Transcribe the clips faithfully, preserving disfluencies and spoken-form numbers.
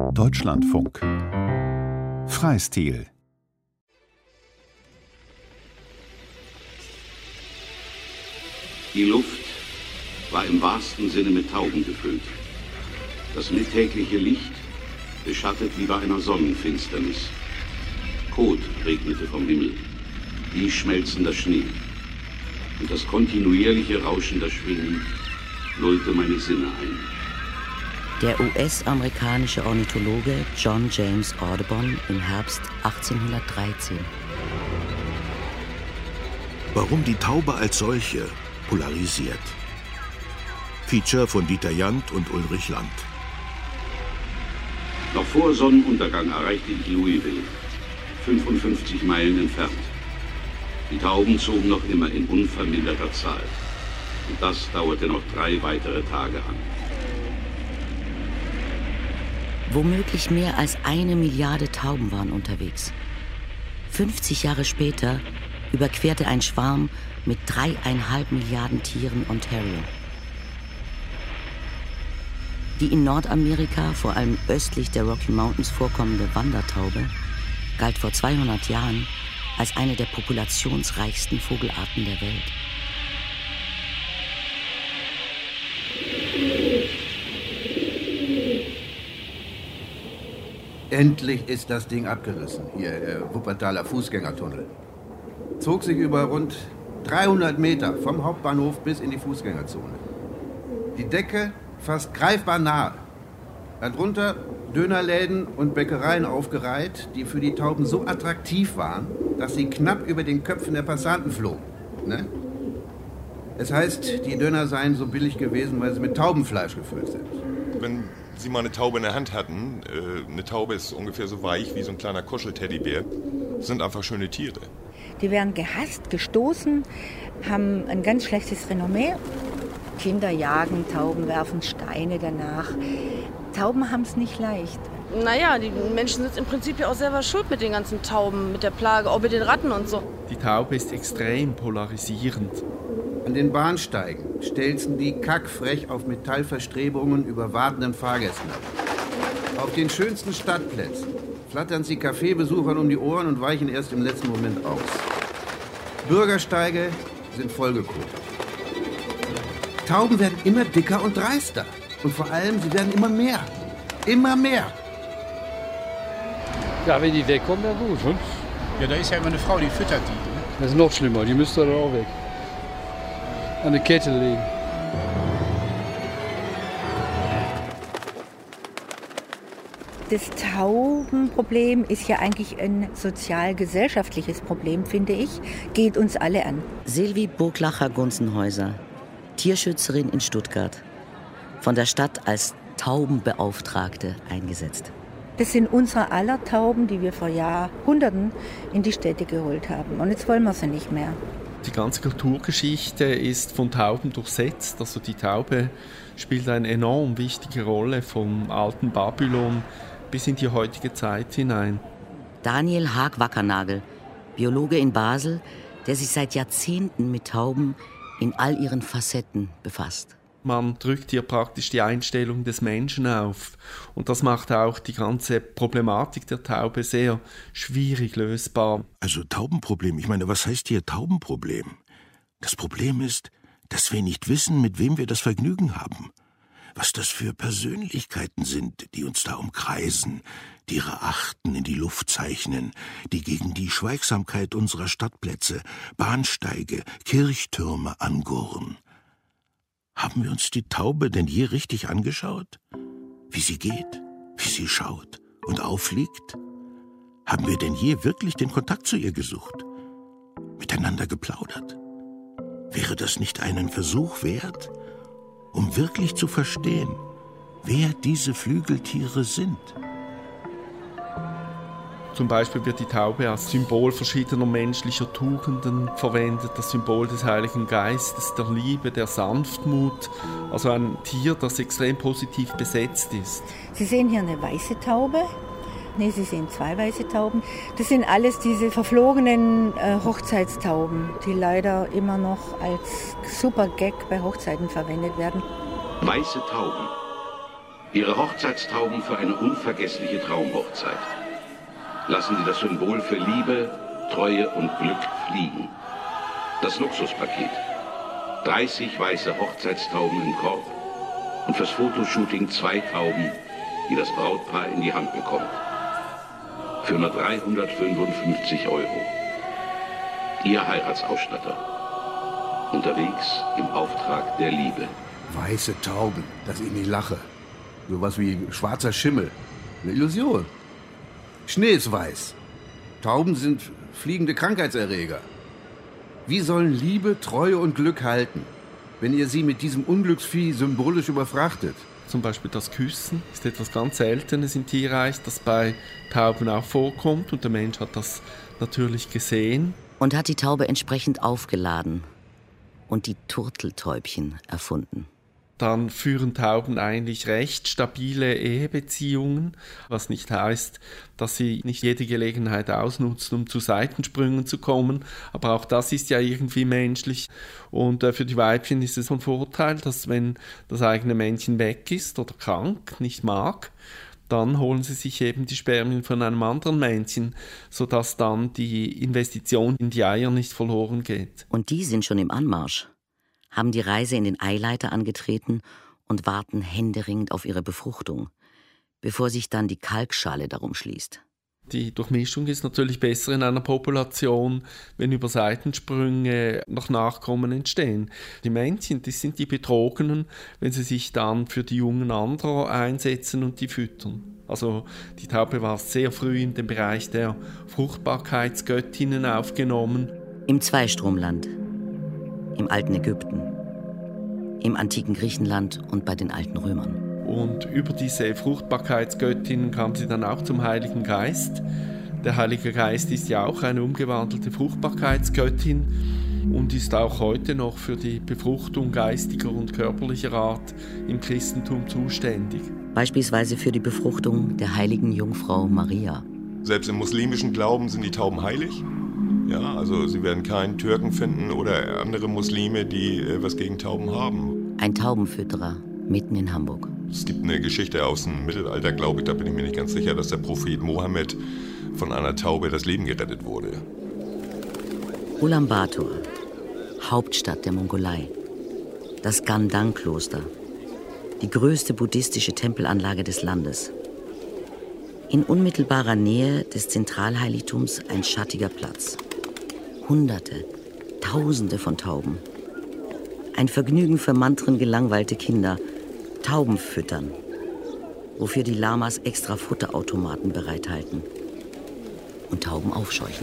Deutschlandfunk Freistil. Die Luft war im wahrsten Sinne mit Tauben gefüllt. Das mittägliche Licht beschattet wie bei einer Sonnenfinsternis. Kot regnete vom Himmel, wie schmelzender Schnee. Und das kontinuierliche Rauschen der Schwingen lullte meine Sinne ein. Der U S-amerikanische Ornithologe John James Audubon im Herbst achtzehnhundertdreizehn. Warum die Taube als solche polarisiert. Feature von Dieter Jandt und Ulrich Land. Noch vor Sonnenuntergang erreichte ich Louisville, fünfundfünfzig Meilen entfernt. Die Tauben zogen noch immer in unverminderter Zahl. Und das dauerte noch drei weitere Tage an. Womöglich mehr als eine Milliarde Tauben waren unterwegs. fünfzig Jahre später überquerte ein Schwarm mit dreieinhalb Milliarden Tieren Ontario. Die in Nordamerika, vor allem östlich der Rocky Mountains vorkommende Wandertaube, galt vor zweihundert Jahren als eine der populationsreichsten Vogelarten der Welt. Endlich ist das Ding abgerissen, hier, der Wuppertaler Fußgängertunnel. Zog sich über rund dreihundert Meter vom Hauptbahnhof bis in die Fußgängerzone. Die Decke fast greifbar nahe. Darunter Dönerläden und Bäckereien aufgereiht, die für die Tauben so attraktiv waren, dass sie knapp über den Köpfen der Passanten flogen. Ne? Es heißt, die Döner seien so billig gewesen, weil sie mit Taubenfleisch gefüllt sind. Wenn Sie mal eine Taube in der Hand hatten, äh, eine Taube ist ungefähr so weich wie so ein kleiner Kuschelteddybär, sind einfach schöne Tiere. Die werden gehasst, gestoßen, haben ein ganz schlechtes Renommee. Kinder jagen Tauben, werfen Steine danach. Tauben haben es nicht leicht. Naja, die Menschen sind im Prinzip ja auch selber schuld mit den ganzen Tauben, mit der Plage, auch mit den Ratten und so. Die Taube ist extrem polarisierend. An den Bahnsteigen stelzen die kackfrech auf Metallverstrebungen über wartenden Fahrgästen ab. Auf den schönsten Stadtplätzen flattern sie Kaffeebesuchern um die Ohren und weichen erst im letzten Moment aus. Bürgersteige sind vollgekotet. Tauben werden immer dicker und dreister. Und vor allem, sie werden immer mehr. Immer mehr. Ja, wenn die wegkommen, ja gut. Und? Ja, da ist ja immer eine Frau, die füttert die. Ne? Das ist noch schlimmer, die müsste dann auch weg. An eine Kette legen. Das Taubenproblem ist ja eigentlich ein sozial-gesellschaftliches Problem, finde ich. Geht uns alle an. Silvi Burglacher-Gunzenhäuser, Tierschützerin in Stuttgart, von der Stadt als Taubenbeauftragte eingesetzt. Das sind unsere aller Tauben, die wir vor Jahrhunderten in die Städte geholt haben. Und jetzt wollen wir sie nicht mehr. Die ganze Kulturgeschichte ist von Tauben durchsetzt. Also die Taube spielt eine enorm wichtige Rolle vom alten Babylon bis in die heutige Zeit hinein. Daniel Haag-Wackernagel, Biologe in Basel, der sich seit Jahrzehnten mit Tauben in all ihren Facetten befasst. Man drückt hier praktisch die Einstellung des Menschen auf. Und das macht auch die ganze Problematik der Taube sehr schwierig lösbar. Also Taubenproblem, ich meine, was heißt hier Taubenproblem? Das Problem ist, dass wir nicht wissen, mit wem wir das Vergnügen haben. Was das für Persönlichkeiten sind, die uns da umkreisen, die ihre Achten in die Luft zeichnen, die gegen die Schweigsamkeit unserer Stadtplätze, Bahnsteige, Kirchtürme angurren. Haben wir uns die Taube denn je richtig angeschaut? Wie sie geht, wie sie schaut und auffliegt? Haben wir denn je wirklich den Kontakt zu ihr gesucht? Miteinander geplaudert? Wäre das nicht einen Versuch wert, um wirklich zu verstehen, wer diese Flügeltiere sind? Zum Beispiel wird die Taube als Symbol verschiedener menschlicher Tugenden verwendet, das Symbol des Heiligen Geistes, der Liebe, der Sanftmut. Also ein Tier, das extrem positiv besetzt ist. Sie sehen hier eine weiße Taube. Nee, Sie sehen zwei weiße Tauben. Das sind alles diese verflogenen äh, Hochzeitstauben, die leider immer noch als super Gag bei Hochzeiten verwendet werden. Weiße Tauben. Ihre Hochzeitstauben für eine unvergessliche Traumhochzeit. Lassen Sie das Symbol für Liebe, Treue und Glück fliegen. Das Luxuspaket. dreißig weiße Hochzeitstauben im Korb und fürs Fotoshooting zwei Tauben, die das Brautpaar in die Hand bekommt. Für nur dreihundertfünfundfünfzig Euro. Ihr Heiratsausstatter. Unterwegs im Auftrag der Liebe. Weiße Tauben, das ist nicht Lache. Sowas wie schwarzer Schimmel. Eine Illusion. Schnee ist weiß. Tauben sind fliegende Krankheitserreger. Wie sollen Liebe, Treue und Glück halten, wenn ihr sie mit diesem Unglücksvieh symbolisch überfrachtet? Zum Beispiel das Küssen ist etwas ganz Seltenes im Tierreich, das bei Tauben auch vorkommt. Und der Mensch hat das natürlich gesehen. Und hat die Taube entsprechend aufgeladen und die Turteltäubchen erfunden. Dann führen Tauben eigentlich recht stabile Ehebeziehungen, was nicht heißt, dass sie nicht jede Gelegenheit ausnutzen, um zu Seitensprüngen zu kommen. Aber auch das ist ja irgendwie menschlich. Und für die Weibchen ist es von Vorteil, dass wenn das eigene Männchen weg ist oder krank, nicht mag, dann holen sie sich eben die Spermien von einem anderen Männchen, sodass dann die Investition in die Eier nicht verloren geht. Und die sind schon im Anmarsch, haben die Reise in den Eileiter angetreten und warten händeringend auf ihre Befruchtung, bevor sich dann die Kalkschale darum schließt. Die Durchmischung ist natürlich besser in einer Population, wenn über Seitensprünge noch Nachkommen entstehen. Die Männchen, das sind die Betrogenen, wenn sie sich dann für die Jungen anderer einsetzen und die füttern. Also die Taube war sehr früh in den Bereich der Fruchtbarkeitsgöttinnen aufgenommen. Im Zweistromland, im alten Ägypten, im antiken Griechenland und bei den alten Römern. Und über diese Fruchtbarkeitsgöttin kam sie dann auch zum Heiligen Geist. Der Heilige Geist ist ja auch eine umgewandelte Fruchtbarkeitsgöttin und ist auch heute noch für die Befruchtung geistiger und körperlicher Art im Christentum zuständig. Beispielsweise für die Befruchtung der heiligen Jungfrau Maria. Selbst im muslimischen Glauben sind die Tauben heilig. Ja, also Sie werden keinen Türken finden oder andere Muslime, die äh, was gegen Tauben haben. Ein Taubenfütterer mitten in Hamburg. Es gibt eine Geschichte aus dem Mittelalter, glaube ich, da bin ich mir nicht ganz sicher, dass der Prophet Mohammed von einer Taube das Leben gerettet wurde. Ulaanbaatar, Hauptstadt der Mongolei. Das Gandang-Kloster, die größte buddhistische Tempelanlage des Landes. In unmittelbarer Nähe des Zentralheiligtums ein schattiger Platz. Hunderte, Tausende von Tauben. Ein Vergnügen für mantrengelangweilte Kinder. Tauben füttern, wofür die Lamas extra Futterautomaten bereithalten und Tauben aufscheuchen.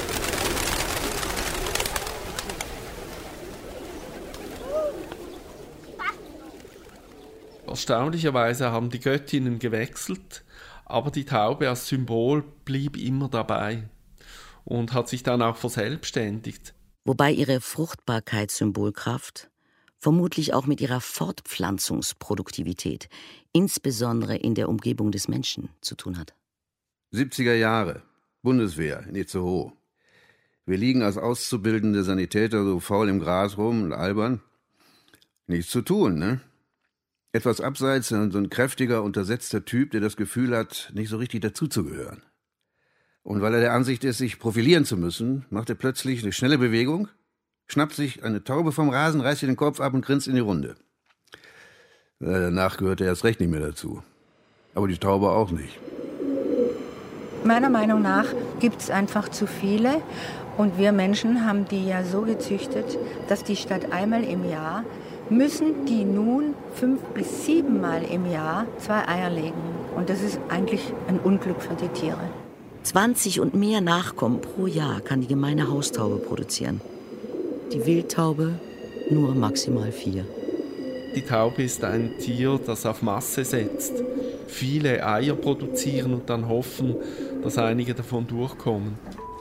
Erstaunlicherweise haben die Göttinnen gewechselt, aber die Taube als Symbol blieb immer dabei und hat sich dann auch verselbstständigt. Wobei ihre Fruchtbarkeitssymbolkraft vermutlich auch mit ihrer Fortpflanzungsproduktivität, insbesondere in der Umgebung des Menschen, zu tun hat. siebziger Jahre, Bundeswehr in Itzehoe. Wir liegen als auszubildende Sanitäter so faul im Gras rum und albern. Nichts zu tun, ne? Etwas abseits, so ein kräftiger, untersetzter Typ, der das Gefühl hat, nicht so richtig dazuzugehören. Und weil er der Ansicht ist, sich profilieren zu müssen, macht er plötzlich eine schnelle Bewegung, schnappt sich eine Taube vom Rasen, reißt ihr den Kopf ab und grinst in die Runde. Danach gehört er erst recht nicht mehr dazu. Aber die Taube auch nicht. Meiner Meinung nach gibt es einfach zu viele. Und wir Menschen haben die ja so gezüchtet, dass die statt einmal im Jahr, müssen die nun fünf bis siebenmal im Jahr zwei Eier legen. Und das ist eigentlich ein Unglück für die Tiere. zwanzig und mehr Nachkommen pro Jahr kann die gemeine Haustaube produzieren. Die Wildtaube nur maximal vier. Die Taube ist ein Tier, das auf Masse setzt. Viele Eier produzieren und dann hoffen, dass einige davon durchkommen.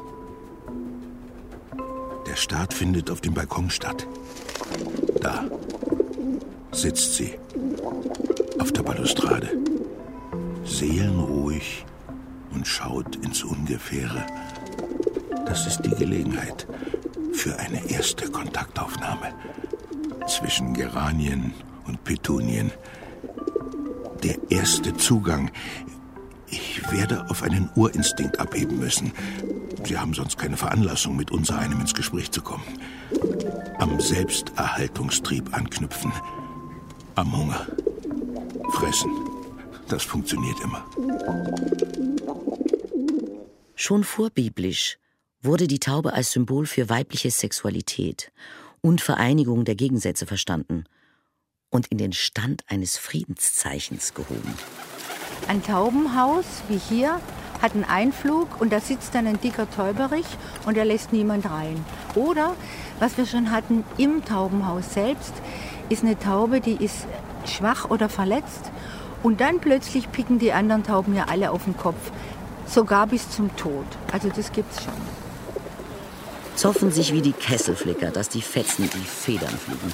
Der Start findet auf dem Balkon statt. Da sitzt sie, auf der Balustrade, seelenruhig und schaut ins Ungefähre. Das ist die Gelegenheit für eine erste Kontaktaufnahme zwischen Geranien und Petunien. Der erste Zugang. Ich werde auf einen Urinstinkt abheben müssen. Sie haben sonst keine Veranlassung, mit unsereinem ins Gespräch zu kommen. Am Selbsterhaltungstrieb anknüpfen. Am Hunger. Fressen. Das funktioniert immer. Schon vorbiblisch wurde die Taube als Symbol für weibliche Sexualität und Vereinigung der Gegensätze verstanden und in den Stand eines Friedenszeichens gehoben. Ein Taubenhaus wie hier hat einen Einflug und da sitzt dann ein dicker Täuberich und er lässt niemand rein. Oder, was wir schon hatten, im Taubenhaus selbst ist eine Taube, die ist schwach oder verletzt und dann plötzlich picken die anderen Tauben ja alle auf den Kopf, sogar bis zum Tod. Also das gibt's schon. Zoffen sich wie die Kesselflicker, dass die Fetzen in die Federn fliegen.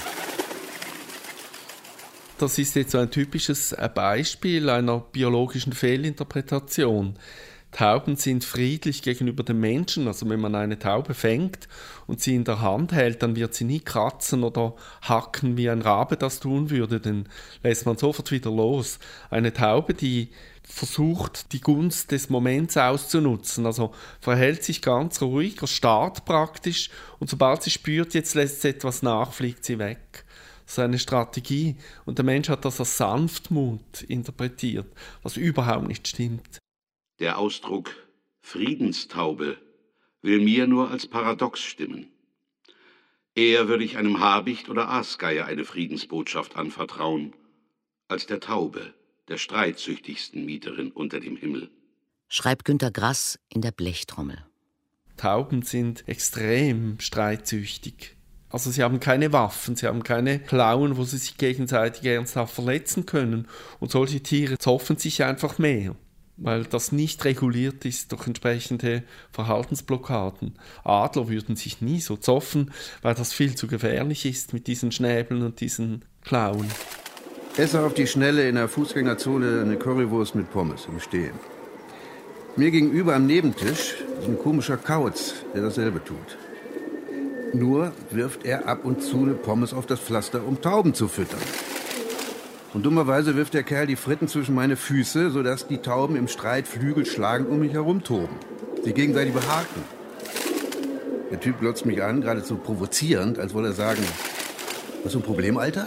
Das ist jetzt so ein typisches Beispiel einer biologischen Fehlinterpretation. Tauben sind friedlich gegenüber den Menschen. Also wenn man eine Taube fängt und sie in der Hand hält, dann wird sie nie kratzen oder hacken, wie ein Rabe das tun würde. Den lässt man sofort wieder los. Eine Taube, die versucht, die Gunst des Moments auszunutzen. Also verhält sich ganz ruhig, starrt praktisch und sobald sie spürt, jetzt lässt sie etwas nach, fliegt sie weg. Das ist eine Strategie und der Mensch hat das als Sanftmut interpretiert, was überhaupt nicht stimmt. Der Ausdruck Friedenstaube will mir nur als Paradox stimmen. Eher würde ich einem Habicht oder Aasgeier eine Friedensbotschaft anvertrauen, als der Taube, der streitsüchtigsten Mieterin unter dem Himmel. Schreibt Günter Grass in der Blechtrommel. Tauben sind extrem streitsüchtig. Also sie haben keine Waffen, sie haben keine Klauen, wo sie sich gegenseitig ernsthaft verletzen können. Und solche Tiere zoffen sich einfach mehr, weil das nicht reguliert ist durch entsprechende Verhaltensblockaden. Adler würden sich nie so zoffen, weil das viel zu gefährlich ist mit diesen Schnäbeln und diesen Klauen. Esse auf die Schnelle in der Fußgängerzone eine Currywurst mit Pommes im Stehen. Mir gegenüber am Nebentisch ist ein komischer Kauz, der dasselbe tut. Nur wirft er ab und zu eine Pommes auf das Pflaster, um Tauben zu füttern. Und dummerweise wirft der Kerl die Fritten zwischen meine Füße, sodass die Tauben im Streit Flügel schlagend um mich herumtoben, sich gegenseitig behaken. Der Typ glotzt mich an, geradezu provozierend, als wolle er sagen, hast du ein Problem, Alter?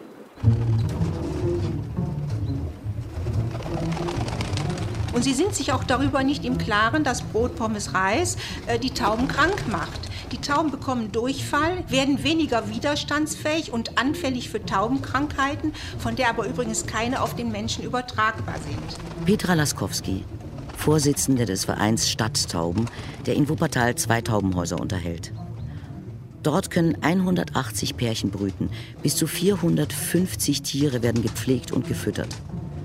Und sie sind sich auch darüber nicht im Klaren, dass Brot, Pommes, Reis äh, die Tauben krank macht. Die Tauben bekommen Durchfall, werden weniger widerstandsfähig und anfällig für Taubenkrankheiten, von der aber übrigens keine auf den Menschen übertragbar sind. Petra Laskowski, Vorsitzende des Vereins Stadttauben, der in Wuppertal zwei Taubenhäuser unterhält. Dort können hundertachtzig Pärchen brüten, bis zu vierhundertfünfzig Tiere werden gepflegt und gefüttert.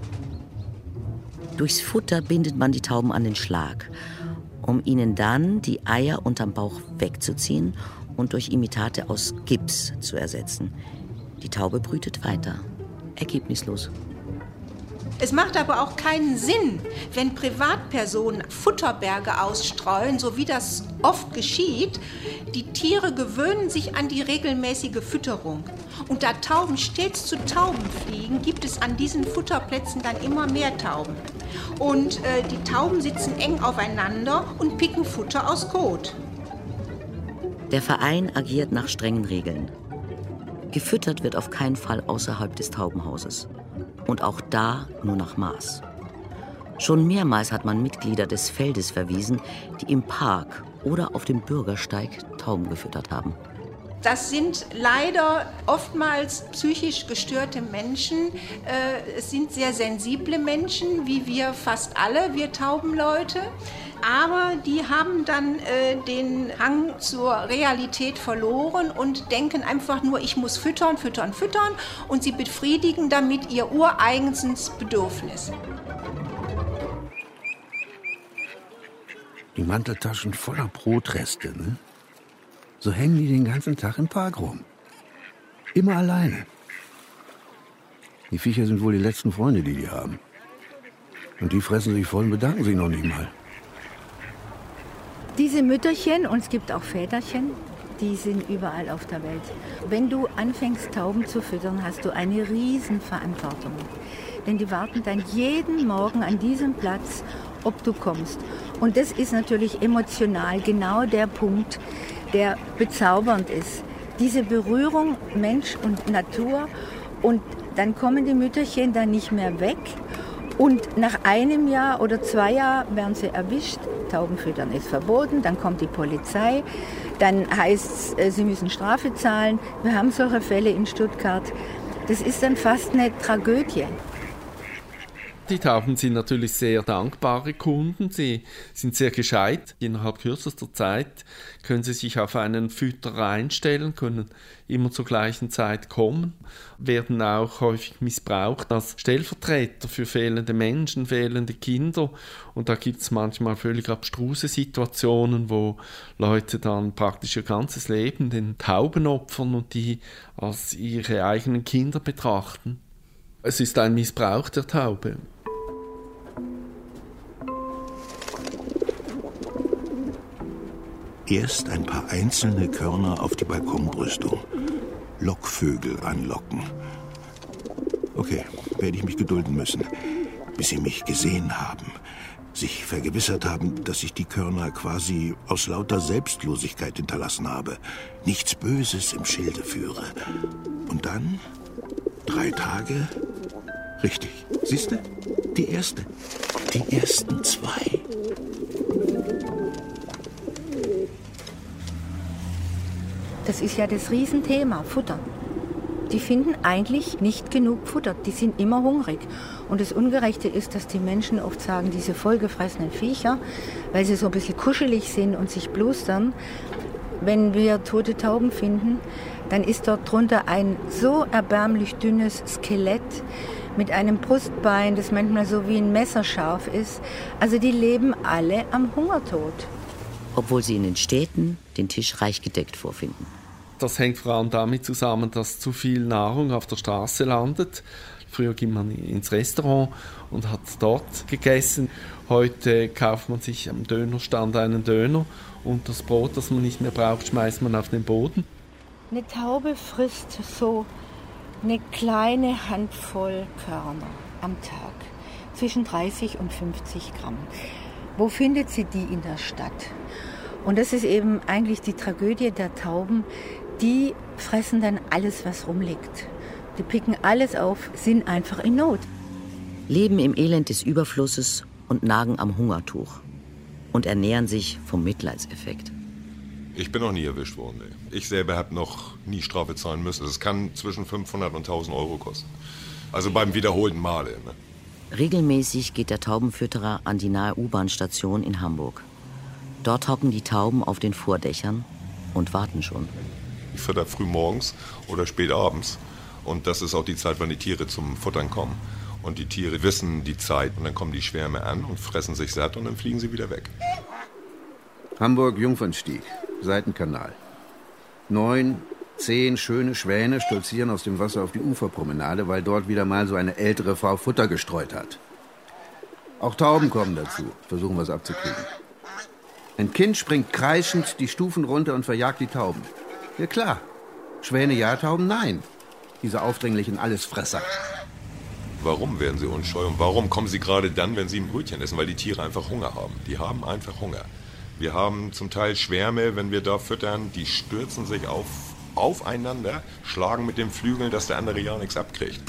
Durchs Futter bindet man die Tauben an den Schlag, um ihnen dann die Eier unterm Bauch wegzuziehen und durch Imitate aus Gips zu ersetzen. Die Taube brütet weiter, ergebnislos. Es macht aber auch keinen Sinn, wenn Privatpersonen Futterberge ausstreuen, so wie das oft geschieht. Die Tiere gewöhnen sich an die regelmäßige Fütterung. Und da Tauben stets zu Tauben fliegen, gibt es an diesen Futterplätzen dann immer mehr Tauben. Und äh, die Tauben sitzen eng aufeinander und picken Futter aus Kot. Der Verein agiert nach strengen Regeln. Gefüttert wird auf keinen Fall außerhalb des Taubenhauses. Und auch da nur nach Maß. Schon mehrmals hat man Mitglieder des Feldes verwiesen, die im Park oder auf dem Bürgersteig Tauben gefüttert haben. Das sind leider oftmals psychisch gestörte Menschen. Es sind sehr sensible Menschen, wie wir fast alle, wir Taubenleute. Aber die haben dann äh, den Hang zur Realität verloren und denken einfach nur, ich muss füttern, füttern, füttern. Und sie befriedigen damit ihr ureigenstes Bedürfnis. Die Manteltaschen voller Brotreste, ne? So hängen die den ganzen Tag im Park rum. Immer alleine. Die Viecher sind wohl die letzten Freunde, die die haben. Und die fressen sich voll und bedanken sich noch nicht mal. Diese Mütterchen, und es gibt auch Väterchen, die sind überall auf der Welt. Wenn du anfängst, Tauben zu füttern, hast du eine Riesenverantwortung. denn die warten dann jeden Morgen an diesem Platz, ob du kommst. Und das ist natürlich emotional genau der Punkt, der bezaubernd ist. Diese Berührung Mensch und Natur, und dann kommen die Mütterchen dann nicht mehr weg. Und nach einem Jahr oder zwei Jahren werden sie erwischt. Taubenfüttern ist verboten, dann kommt die Polizei, dann heißt es, sie müssen Strafe zahlen. Wir haben solche Fälle in Stuttgart. Das ist dann fast eine Tragödie. Die Tauben sind natürlich sehr dankbare Kunden. Sie sind sehr gescheit. Innerhalb kürzester Zeit können sie sich auf einen Fütterer einstellen, können immer zur gleichen Zeit kommen, werden auch häufig missbraucht als Stellvertreter für fehlende Menschen, fehlende Kinder. Und da gibt es manchmal völlig abstruse Situationen, wo Leute dann praktisch ihr ganzes Leben den Tauben opfern und die als ihre eigenen Kinder betrachten. Es ist ein Missbrauch der Taube. Erst ein paar einzelne Körner auf die Balkonbrüstung. Lockvögel anlocken. Okay, werde ich mich gedulden müssen, bis sie mich gesehen haben. Sich vergewissert haben, dass ich die Körner quasi aus lauter Selbstlosigkeit hinterlassen habe. Nichts Böses im Schilde führe. Und dann, drei Tage, richtig, siehste, die erste, die ersten zwei. Das ist ja das Riesenthema, Futter. Die finden eigentlich nicht genug Futter, die sind immer hungrig. Und das Ungerechte ist, dass die Menschen oft sagen, diese vollgefressenen Viecher, weil sie so ein bisschen kuschelig sind und sich blustern, wenn wir tote Tauben finden, dann ist dort drunter ein so erbärmlich dünnes Skelett mit einem Brustbein, das manchmal so wie ein Messer scharf ist. Also die leben alle am Hungertod. Obwohl sie in den Städten den Tisch reich gedeckt vorfinden. Das hängt vor allem damit zusammen, dass zu viel Nahrung auf der Straße landet. Früher ging man ins Restaurant und hat dort gegessen. Heute kauft man sich am Dönerstand einen Döner und das Brot, das man nicht mehr braucht, schmeißt man auf den Boden. Eine Taube frisst so eine kleine Handvoll Körner am Tag, zwischen dreißig und fünfzig Gramm. Wo findet sie die in der Stadt? Und das ist eben eigentlich die Tragödie der Tauben. Die fressen dann alles, was rumliegt. Die picken alles auf, sind einfach in Not. Leben im Elend des Überflusses und nagen am Hungertuch. Und ernähren sich vom Mitleidseffekt. Ich bin noch nie erwischt worden. Ey. Ich selber habe noch nie Strafe zahlen müssen. Das kann zwischen fünfhundert und tausend Euro kosten. Also beim wiederholten Male. Ne? Regelmäßig geht der Taubenfütterer an die nahe U-Bahn-Station in Hamburg. Dort hocken die Tauben auf den Vordächern und warten schon. Ich fütter früh morgens oder spät abends. Und das ist auch die Zeit, wann die Tiere zum Futtern kommen. Und die Tiere wissen die Zeit und dann kommen die Schwärme an und fressen sich satt und dann fliegen sie wieder weg. Hamburg-Jungfernstieg, Seitenkanal. Neun, zehn schöne Schwäne stolzieren aus dem Wasser auf die Uferpromenade, weil dort wieder mal so eine ältere Frau Futter gestreut hat. Auch Tauben kommen dazu, versuchen was abzukriegen. Ein Kind springt kreischend die Stufen runter und verjagt die Tauben. Ja klar, Schwäne ja, Tauben nein. Diese aufdringlichen Allesfresser. Warum werden sie unscheu und warum kommen sie gerade dann, wenn sie ein Brötchen essen? Weil die Tiere einfach Hunger haben. Die haben einfach Hunger. Wir haben zum Teil Schwärme, wenn wir da füttern, die stürzen sich auf, aufeinander, schlagen mit den Flügeln, dass der andere ja nichts abkriegt.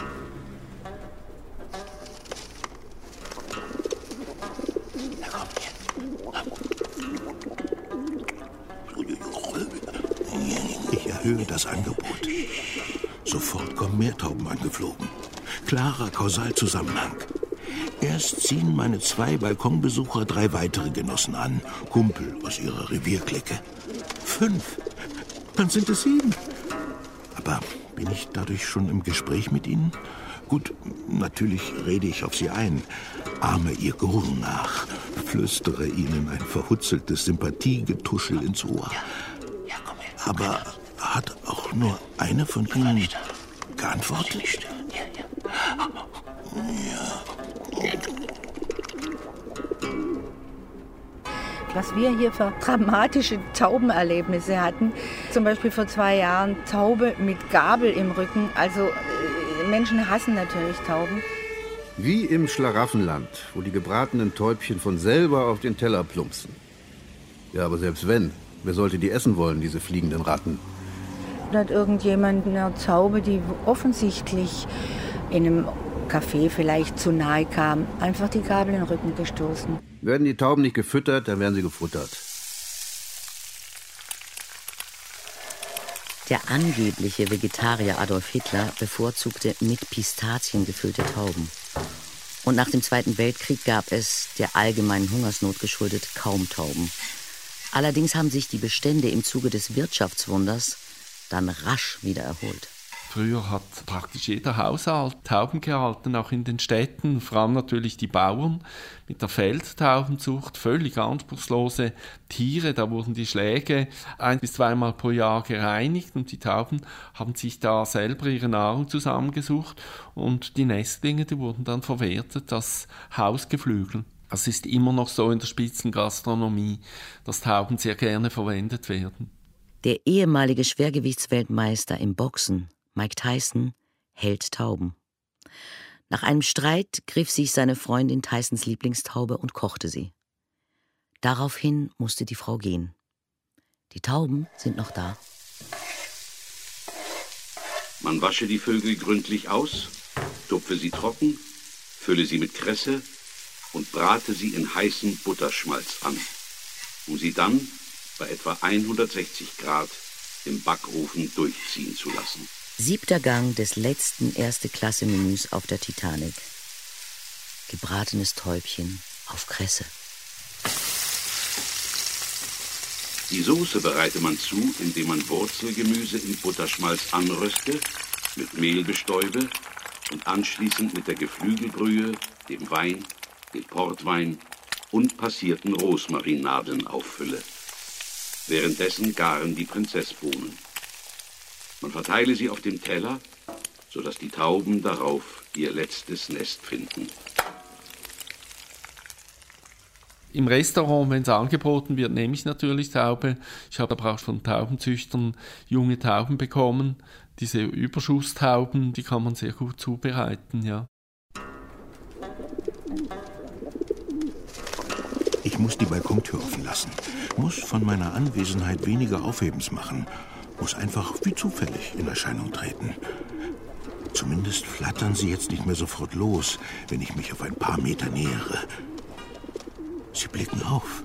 Ich erhöhe das Angebot. Sofort kommen mehr Tauben angeflogen. Klarer Kausalzusammenhang. Erst ziehen meine zwei Balkonbesucher drei weitere Genossen an, Kumpel aus ihrer Revierklicke. Fünf. Dann sind es sieben. Aber bin ich dadurch schon im Gespräch mit ihnen? Gut, natürlich rede ich auf sie ein, ahme ihr Gurren nach, flüstere ihnen ein verhutzeltes Sympathiegetuschel ins Ohr. Aber hat auch nur eine von ihnen geantwortet? Was wir hier für dramatische Taubenerlebnisse hatten, zum Beispiel vor zwei Jahren Taube mit Gabel im Rücken. Also Menschen hassen natürlich Tauben. Wie im Schlaraffenland, wo die gebratenen Täubchen von selber auf den Teller plumpsen. Ja, aber selbst wenn, wer sollte die essen wollen, diese fliegenden Ratten? Da hat irgendjemand eine Taube, die offensichtlich in einem Café vielleicht zu nahe kam, einfach die Gabel in den Rücken gestoßen. Werden die Tauben nicht gefüttert, dann werden sie gefuttert. Der angebliche Vegetarier Adolf Hitler bevorzugte mit Pistazien gefüllte Tauben. Und nach dem Zweiten Weltkrieg gab es, der allgemeinen Hungersnot geschuldet, kaum Tauben. Allerdings haben sich die Bestände im Zuge des Wirtschaftswunders dann rasch wieder erholt. Früher hat praktisch jeder Haushalt Tauben gehalten, auch in den Städten, vor allem natürlich die Bauern mit der Feldtaubenzucht, völlig anspruchslose Tiere. Da wurden die Schläge ein- bis zweimal pro Jahr gereinigt und die Tauben haben sich da selber ihre Nahrung zusammengesucht und die Nestlinge, die wurden dann verwertet als Hausgeflügel. Es ist immer noch so in der Spitzengastronomie, dass Tauben sehr gerne verwendet werden. Der ehemalige Schwergewichtsweltmeister im Boxen, Mike Tyson, hält Tauben. Nach einem Streit griff sich seine Freundin Tysons Lieblingstaube und kochte sie. Daraufhin musste die Frau gehen. Die Tauben sind noch da. Man wasche die Vögel gründlich aus, tupfe sie trocken, fülle sie mit Kresse und brate sie in heißem Butterschmalz an, um sie dann bei etwa hundertsechzig Grad im Backofen durchziehen zu lassen. Siebter Gang des letzten Erste-Klasse-Menüs auf der Titanic. Gebratenes Täubchen auf Kresse. Die Soße bereite man zu, indem man Wurzelgemüse in Butterschmalz anröste, mit Mehl bestäube und anschließend mit der Geflügelbrühe, dem Wein, dem Portwein und passierten Rosmarinnadeln auffülle. Währenddessen garen die Prinzessbohnen. Man verteile sie auf dem Teller, sodass die Tauben darauf ihr letztes Nest finden. Im Restaurant, wenn es angeboten wird, nehme ich natürlich Taube. Ich habe aber auch von Taubenzüchtern junge Tauben bekommen. Diese Überschusstauben, die kann man sehr gut zubereiten, ja. Ich muss die Balkontür offen lassen, muss von meiner Anwesenheit weniger Aufhebens machen, muss einfach wie zufällig in Erscheinung treten. Zumindest flattern sie jetzt nicht mehr sofort los, wenn ich mich auf ein paar Meter nähere. Sie blicken auf,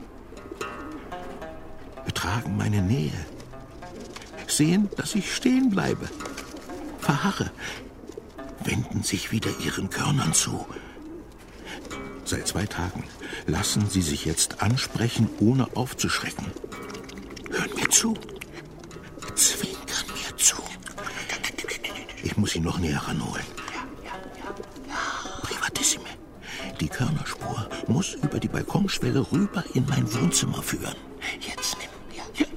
betragen meine Nähe, sehen, dass ich stehen bleibe, verharre, wenden sich wieder ihren Körnern zu. Seit zwei Tagen lassen sie sich jetzt ansprechen, ohne aufzuschrecken. Hören mir zu, zwinkern mir zu. Ich muss sie noch näher ranholen. Privatissime. Die Körnerspur muss über die Balkonschwelle rüber in mein Wohnzimmer führen. Jetzt nimm mir.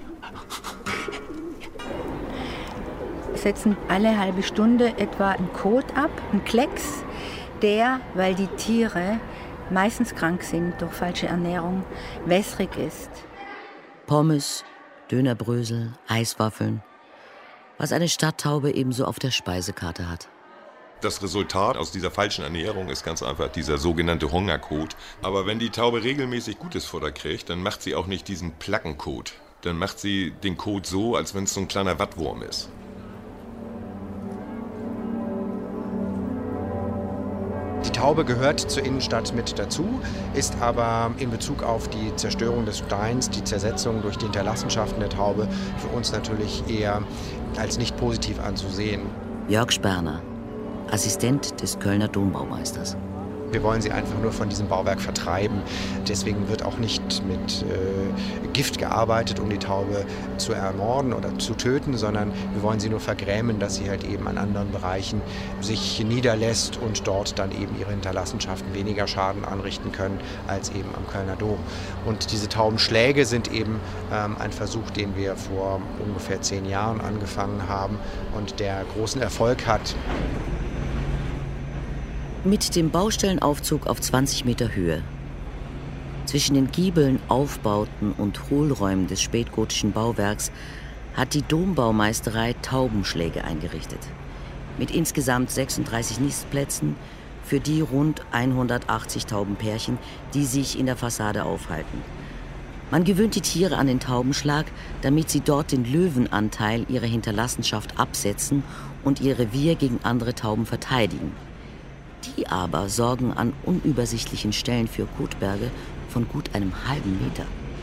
Setzen alle halbe Stunde etwa einen Kot ab, einen Klecks, der, weil die Tiere meistens krank sind durch falsche Ernährung, wässrig ist. Pommes, Dönerbrösel, Eiswaffeln, was eine Stadttaube ebenso auf der Speisekarte hat. Das Resultat aus dieser falschen Ernährung ist ganz einfach dieser sogenannte Hungerkot. Aber wenn die Taube regelmäßig gutes Futter kriegt, dann macht sie auch nicht diesen Plackenkot. Dann macht sie den Kot so, als wenn es so ein kleiner Wattwurm ist. Die Taube gehört zur Innenstadt mit dazu, ist aber in Bezug auf die Zerstörung des Steins, die Zersetzung durch die Hinterlassenschaften der Taube für uns natürlich eher als nicht positiv anzusehen. Jörg Sperner, Assistent des Kölner Dombaumeisters. Wir wollen sie einfach nur von diesem Bauwerk vertreiben. Deswegen wird auch nicht mit äh, Gift gearbeitet, um die Taube zu ermorden oder zu töten, sondern wir wollen sie nur vergrämen, dass sie halt eben an anderen Bereichen sich niederlässt und dort dann eben ihre Hinterlassenschaften weniger Schaden anrichten können als eben am Kölner Dom. Und diese Taubenschläge sind eben ähm, ein Versuch, den wir vor ungefähr zehn Jahren angefangen haben und der großen Erfolg hat. Mit dem Baustellenaufzug auf zwanzig Meter Höhe. Zwischen den Giebeln, Aufbauten und Hohlräumen des spätgotischen Bauwerks hat die Dombaumeisterei Taubenschläge eingerichtet. Mit insgesamt sechsunddreißig Nistplätzen, für die rund hundertachtzig Taubenpärchen, die sich in der Fassade aufhalten. Man gewöhnt die Tiere an den Taubenschlag, damit sie dort den Löwenanteil ihrer Hinterlassenschaft absetzen und ihr Revier gegen andere Tauben verteidigen. Die aber sorgen an unübersichtlichen Stellen für Kotberge von gut einem halben Meter.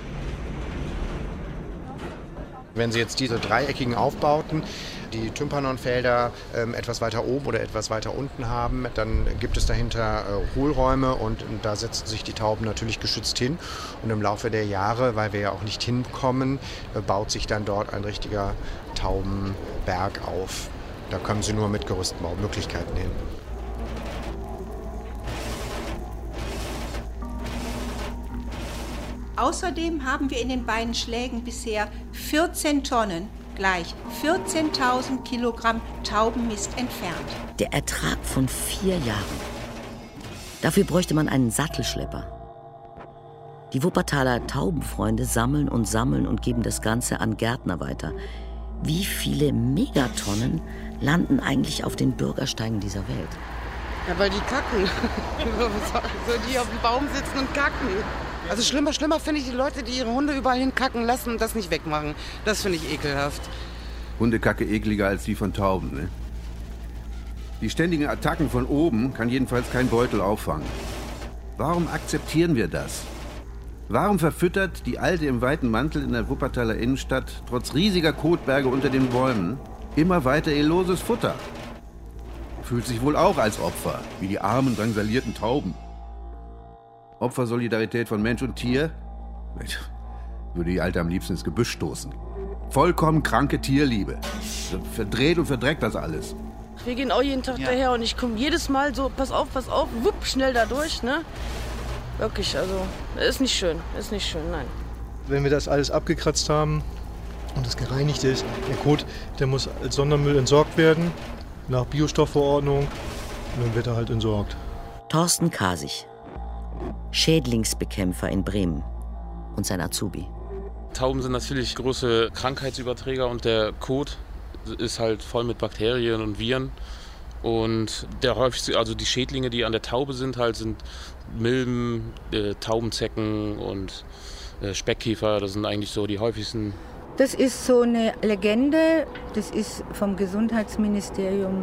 Wenn Sie jetzt diese dreieckigen Aufbauten, die Tympanonfelder ähm, etwas weiter oben oder etwas weiter unten haben, dann gibt es dahinter äh, Hohlräume und, und da setzen sich die Tauben natürlich geschützt hin. Und im Laufe der Jahre, weil wir ja auch nicht hinkommen, äh, baut sich dann dort ein richtiger Taubenberg auf. Da kommen Sie nur mit Gerüstbaumöglichkeiten hin. Außerdem haben wir in den beiden Schlägen bisher vierzehn Tonnen, gleich vierzehntausend Kilogramm Taubenmist entfernt. Der Ertrag von vier Jahren. Dafür bräuchte man einen Sattelschlepper. Die Wuppertaler Taubenfreunde sammeln und sammeln und geben das Ganze an Gärtner weiter. Wie viele Megatonnen landen eigentlich auf den Bürgersteigen dieser Welt? Ja, weil die kacken. So, die auf dem Baum sitzen und kacken. Also schlimmer, schlimmer finde ich die Leute, die ihre Hunde überall hinkacken lassen und das nicht wegmachen. Das finde ich ekelhaft. Hundekacke ekliger als die von Tauben, ne? Die ständigen Attacken von oben kann jedenfalls kein Beutel auffangen. Warum akzeptieren wir das? Warum verfüttert die Alte im weiten Mantel in der Wuppertaler Innenstadt trotz riesiger Kotberge unter den Bäumen immer weiter ihr loses Futter? Fühlt sich wohl auch als Opfer, wie die armen, drangsalierten Tauben. Opfersolidarität von Mensch und Tier? Würde die Alte am liebsten ins Gebüsch stoßen. Vollkommen kranke Tierliebe. Verdreht und verdreckt das alles. Wir gehen auch jeden Tag ja. daher und ich komme jedes Mal so, pass auf, pass auf, wupp, schnell da durch, ne? Wirklich, also, ist nicht schön, ist nicht schön, nein. Wenn wir das alles abgekratzt haben und es gereinigt ist, der Kot, der muss als Sondermüll entsorgt werden, nach Biostoffverordnung, und dann wird er halt entsorgt. Thorsten Kasich, Schädlingsbekämpfer in Bremen und sein Azubi. Tauben sind natürlich große Krankheitsüberträger und der Kot ist halt voll mit Bakterien und Viren. Und der häufigste, also die Schädlinge, die an der Taube sind, halt sind Milben, äh, Taubenzecken und äh, Speckkäfer. Das sind eigentlich so die häufigsten. Das ist so eine Legende. Das ist vom Gesundheitsministerium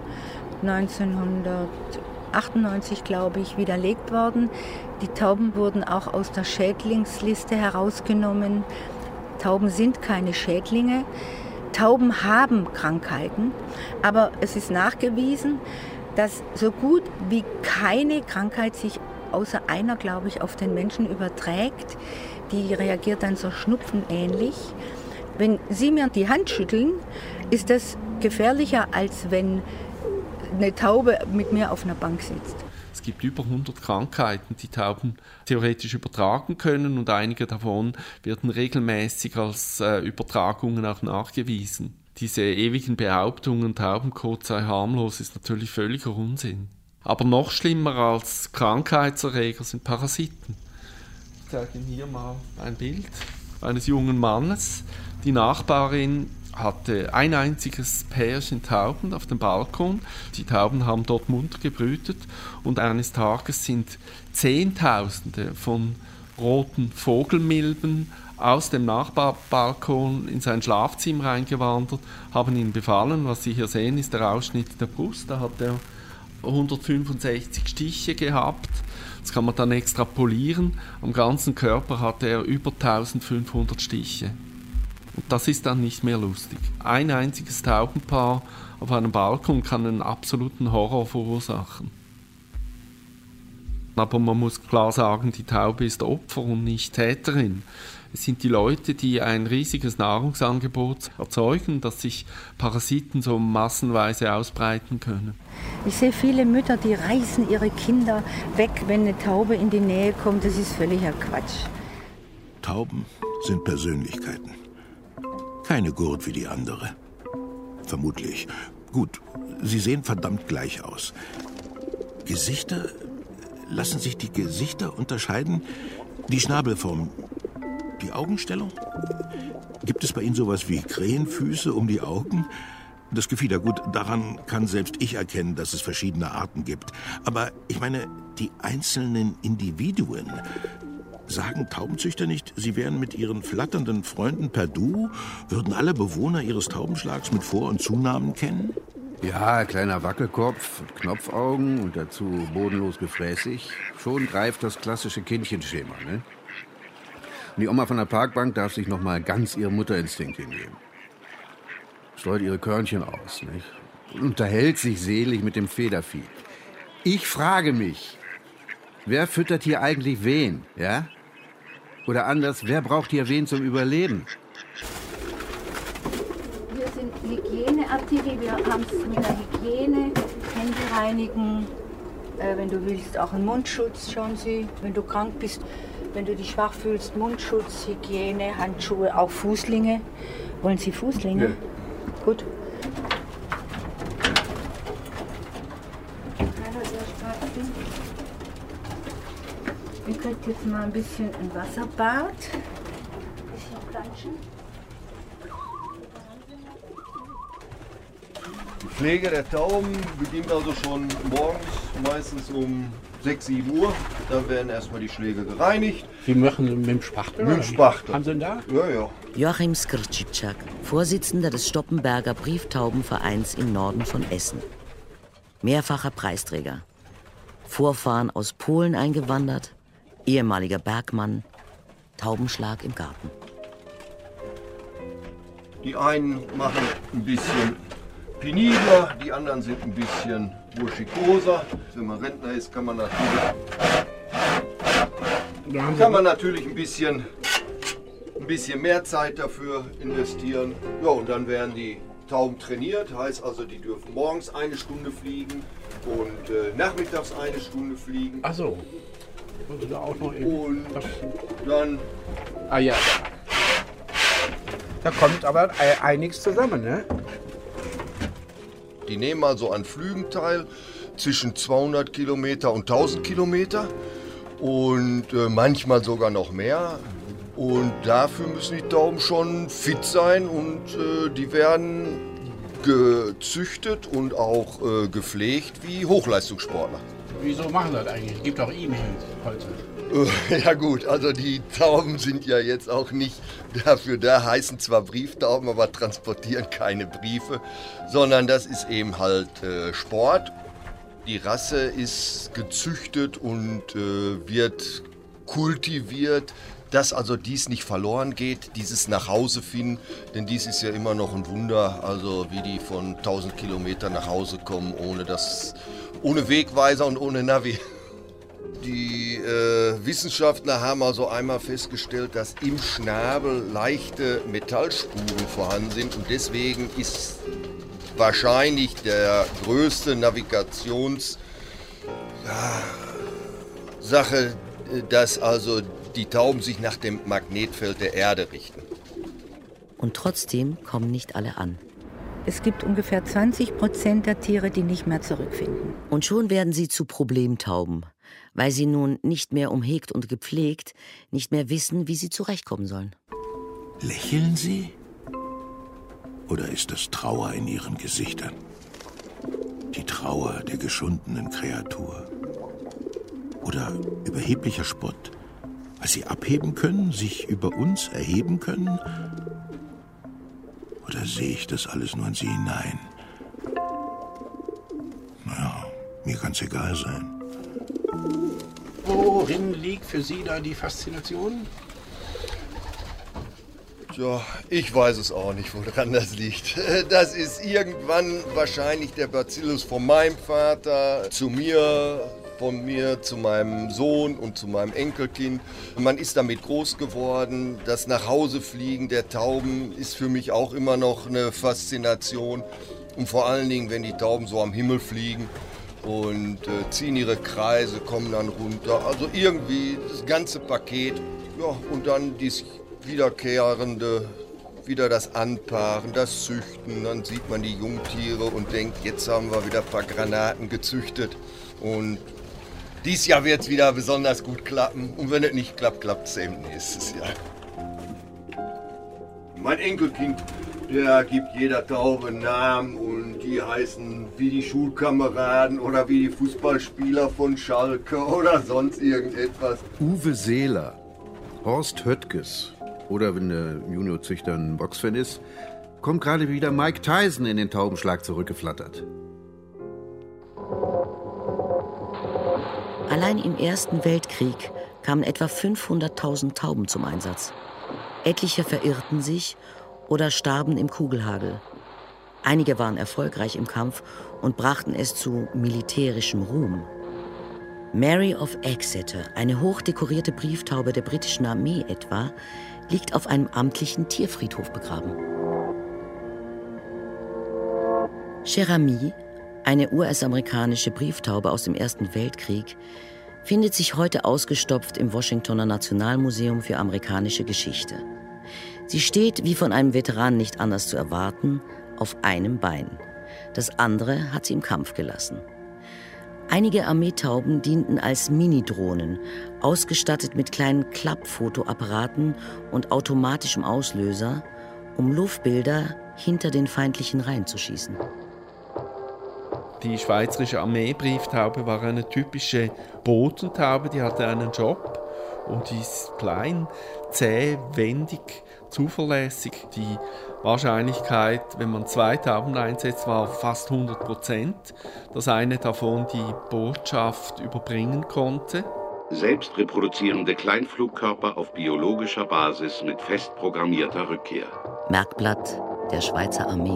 neunzehnhundertachtundneunzig, glaube ich, widerlegt worden. Die Tauben wurden auch aus der Schädlingsliste herausgenommen. Tauben sind keine Schädlinge. Tauben haben Krankheiten, aber es ist nachgewiesen, dass so gut wie keine Krankheit sich außer einer, glaube ich, auf den Menschen überträgt. Die reagiert dann so schnupfenähnlich. Wenn Sie mir die Hand schütteln, ist das gefährlicher, als wenn eine Taube mit mir auf einer Bank sitzt. Es gibt über hundert Krankheiten, die Tauben theoretisch übertragen können und einige davon werden regelmäßig als äh, Übertragungen auch nachgewiesen. Diese ewigen Behauptungen, Taubenkot sei harmlos, ist natürlich völliger Unsinn. Aber noch schlimmer als Krankheitserreger sind Parasiten. Ich zeige Ihnen hier mal ein Bild eines jungen Mannes. Die Nachbarin hatte ein einziges Pärchen Tauben auf dem Balkon. Die Tauben haben dort munter gebrütet und eines Tages sind Zehntausende von roten Vogelmilben aus dem Nachbarbalkon in sein Schlafzimmer reingewandert, haben ihn befallen. Was Sie hier sehen, ist der Ausschnitt der Brust. Da hat er hundertfünfundsechzig Stiche gehabt. Das kann man dann extrapolieren. Am ganzen Körper hatte er über eintausendfünfhundert Stiche. Und das ist dann nicht mehr lustig. Ein einziges Taubenpaar auf einem Balkon kann einen absoluten Horror verursachen. Aber man muss klar sagen, die Taube ist Opfer und nicht Täterin. Es sind die Leute, die ein riesiges Nahrungsangebot erzeugen, dass sich Parasiten so massenweise ausbreiten können. Ich sehe viele Mütter, die reißen ihre Kinder weg, wenn eine Taube in die Nähe kommt. Das ist völliger Quatsch. Tauben sind Persönlichkeiten. Keine Gurt wie die andere. Vermutlich. Gut, sie sehen verdammt gleich aus. Gesichter? Lassen sich die Gesichter unterscheiden? Die Schnabelform? Die Augenstellung? Gibt es bei Ihnen sowas wie Krähenfüße um die Augen? Das Gefieder, gut, daran kann selbst ich erkennen, dass es verschiedene Arten gibt. Aber ich meine, die einzelnen Individuen. Sagen Taubenzüchter nicht, sie wären mit ihren flatternden Freunden per Du, würden alle Bewohner ihres Taubenschlags mit Vor- und Zunamen kennen? Ja, kleiner Wackelkopf, Knopfaugen und dazu bodenlos gefräßig. Schon greift das klassische Kindchenschema, ne? Und die Oma von der Parkbank darf sich noch mal ganz ihrem Mutterinstinkt hingeben. Streut ihre Körnchen aus, nicht? Und unterhält sich selig mit dem Federvieh. Ich frage mich, wer füttert hier eigentlich wen, ja? Oder anders, wer braucht hier wen zum Überleben? Wir sind Hygieneartikel, wir haben es mit der Hygiene, Hände reinigen, äh, wenn du willst auch einen Mundschutz, schauen Sie, wenn du krank bist, wenn du dich schwach fühlst, Mundschutz, Hygiene, Handschuhe, auch Fußlinge. Wollen Sie Fußlinge? Ja. Gut. Ihr könnt jetzt mal ein bisschen ein Wasserbad. Ein bisschen planschen. Die Pflege der Tauben beginnt also schon morgens, meistens um sechs, sieben Uhr. Dann werden erstmal die Schläge gereinigt. Sie machen mit dem Spachtel? Mit dem Spachtel. Haben Sie ihn da? Ja, ja. Joachim Skrtschitschak, Vorsitzender des Stoppenberger Brieftaubenvereins im Norden von Essen. Mehrfacher Preisträger. Vorfahren aus Polen eingewandert, ehemaliger Bergmann, Taubenschlag im Garten. Die einen machen ein bisschen penibler, die anderen sind ein bisschen burschikoser. Wenn man Rentner ist, kann man natürlich, kann man natürlich ein bisschen, ein bisschen mehr Zeit dafür investieren. Ja, und dann werden die Tauben trainiert, heißt also, die dürfen morgens eine Stunde fliegen und äh, nachmittags eine Stunde fliegen. Ach so. Und da auch noch eben. Und dann. Ah ja. Da kommt aber einiges zusammen, ne? Die nehmen also an Flügen teil, zwischen zweihundert Kilometer und tausend Kilometer und äh, manchmal sogar noch mehr. Und dafür müssen die Tauben schon fit sein und äh, die werden gezüchtet und auch äh, gepflegt wie Hochleistungssportler. Wieso machen das eigentlich? Es gibt auch E-Mails heute. Ja gut, also die Tauben sind ja jetzt auch nicht dafür da, heißen zwar Brieftauben, aber transportieren keine Briefe, sondern das ist eben halt äh, Sport. Die Rasse ist gezüchtet und äh, wird kultiviert, dass also dies nicht verloren geht, dieses Nachhausefinden, denn dies ist ja immer noch ein Wunder, also wie die von tausend Kilometern nach Hause kommen, ohne das, ohne Wegweiser und ohne Navi. Die äh, Wissenschaftler haben also einmal festgestellt, dass im Schnabel leichte Metallspuren vorhanden sind und deswegen ist wahrscheinlich der größte Navigationssache, ja, dass also die Tauben sich nach dem Magnetfeld der Erde richten. Und trotzdem kommen nicht alle an. Es gibt ungefähr zwanzig Prozent der Tiere, die nicht mehr zurückfinden. Und schon werden sie zu Problemtauben, weil sie nun nicht mehr umhegt und gepflegt, nicht mehr wissen, wie sie zurechtkommen sollen. Lächeln sie? Oder ist das Trauer in ihren Gesichtern? Die Trauer der geschundenen Kreatur? Oder überheblicher Spott, weil sie abheben können, sich über uns erheben können? Oder sehe ich das alles nur in sie hinein? Naja, mir kann's egal sein. Worin liegt für Sie da die Faszination? Tja, ich weiß es auch nicht, woran das liegt. Das ist irgendwann wahrscheinlich der Bacillus von meinem Vater zu mir, von mir zu meinem Sohn und zu meinem Enkelkind. Man ist damit groß geworden. Das Nachhausefliegen der Tauben ist für mich auch immer noch eine Faszination. Und vor allen Dingen, wenn die Tauben so am Himmel fliegen und äh, ziehen ihre Kreise, kommen dann runter. Also irgendwie das ganze Paket. Ja, und dann dieses wiederkehrende, wieder das Anpaaren, das Züchten. Dann sieht man die Jungtiere und denkt, jetzt haben wir wieder ein paar Granaten gezüchtet. Und dieses Jahr wird es wieder besonders gut klappen. Und wenn es nicht klappt, klappt es eben nächstes Jahr. Mein Enkelkind, Der gibt jeder Taube einen Namen und die heißen wie die Schulkameraden oder wie die Fußballspieler von Schalke oder sonst irgendetwas. Uwe Seeler, Horst Höttges oder wenn der Juniorzüchter ein Boxfan ist, kommt gerade wieder Mike Tyson in den Taubenschlag zurückgeflattert. Allein im Ersten Weltkrieg kamen etwa fünfhunderttausend Tauben zum Einsatz. Etliche verirrten sich oder starben im Kugelhagel. Einige waren erfolgreich im Kampf und brachten es zu militärischem Ruhm. Mary of Exeter, eine hochdekorierte Brieftaube der britischen Armee etwa, liegt auf einem amtlichen Tierfriedhof begraben. Cher-Ami, eine U S-amerikanische Brieftaube aus dem Ersten Weltkrieg, findet sich heute ausgestopft im Washingtoner Nationalmuseum für amerikanische Geschichte. Sie steht, wie von einem Veteran nicht anders zu erwarten, auf einem Bein. Das andere hat sie im Kampf gelassen. Einige Armeetauben dienten als Minidrohnen, ausgestattet mit kleinen Klappfotoapparaten und automatischem Auslöser, um Luftbilder hinter den feindlichen Reihen zu schießen. Die schweizerische Armeebrieftaube war eine typische Bodentaube, die hatte einen Job und die ist klein, zäh, wendig, zuverlässig. Die Wahrscheinlichkeit, wenn man zwei Tauben einsetzt, war fast hundert Prozent, dass eine davon die Botschaft überbringen konnte. Selbst reproduzierende Kleinflugkörper auf biologischer Basis mit fest programmierter Rückkehr. Merkblatt der Schweizer Armee.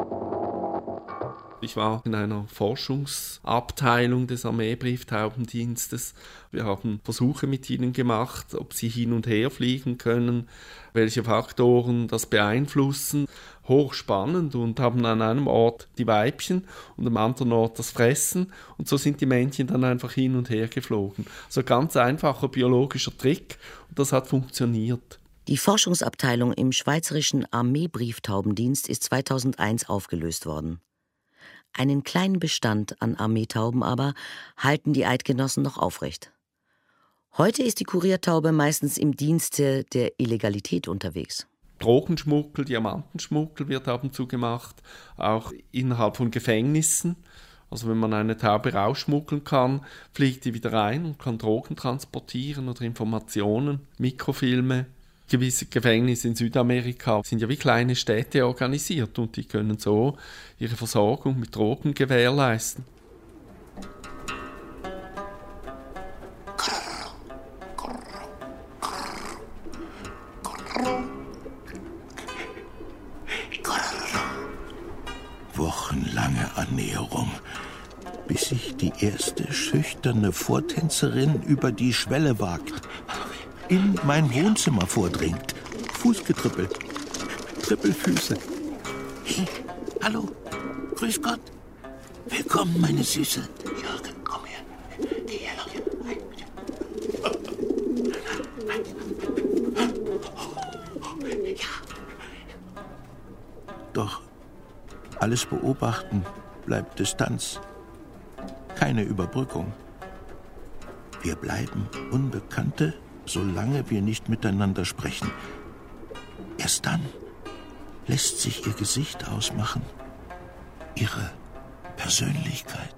Ich war in einer Forschungsabteilung des Armeebrieftaubendienstes. Wir haben Versuche mit ihnen gemacht, ob sie hin und her fliegen können, welche Faktoren das beeinflussen. Hochspannend, und haben an einem Ort die Weibchen und am anderen Ort das Fressen. Und so sind die Männchen dann einfach hin und her geflogen. Also ganz einfacher biologischer Trick, und das hat funktioniert. Die Forschungsabteilung im Schweizerischen Armeebrieftaubendienst ist zweitausendeins aufgelöst worden. Einen kleinen Bestand an Armeetauben aber halten die Eidgenossen noch aufrecht. Heute ist die Kuriertaube meistens im Dienste der Illegalität unterwegs. Drogenschmuggel, Diamantenschmuggel wird ab und zu gemacht, auch innerhalb von Gefängnissen. Also wenn man eine Taube rausschmuggeln kann, fliegt die wieder rein und kann Drogen transportieren oder Informationen, Mikrofilme. Gewisse Gefängnisse in Südamerika sind ja wie kleine Städte organisiert und die können so ihre Versorgung mit Drogen gewährleisten. Wochenlange Annäherung, bis sich die erste schüchterne Vortänzerin über die Schwelle wagt, in mein Wohnzimmer vordringt. Fußgetrippel, Trippelfüße. Hey, hallo, grüß Gott. Willkommen, meine Süße. Jürgen, komm her. Geh her. Ja. Doch alles beobachten bleibt Distanz. Keine Überbrückung. Wir bleiben Unbekannte, solange wir nicht miteinander sprechen. Erst dann lässt sich ihr Gesicht ausmachen, ihre Persönlichkeit.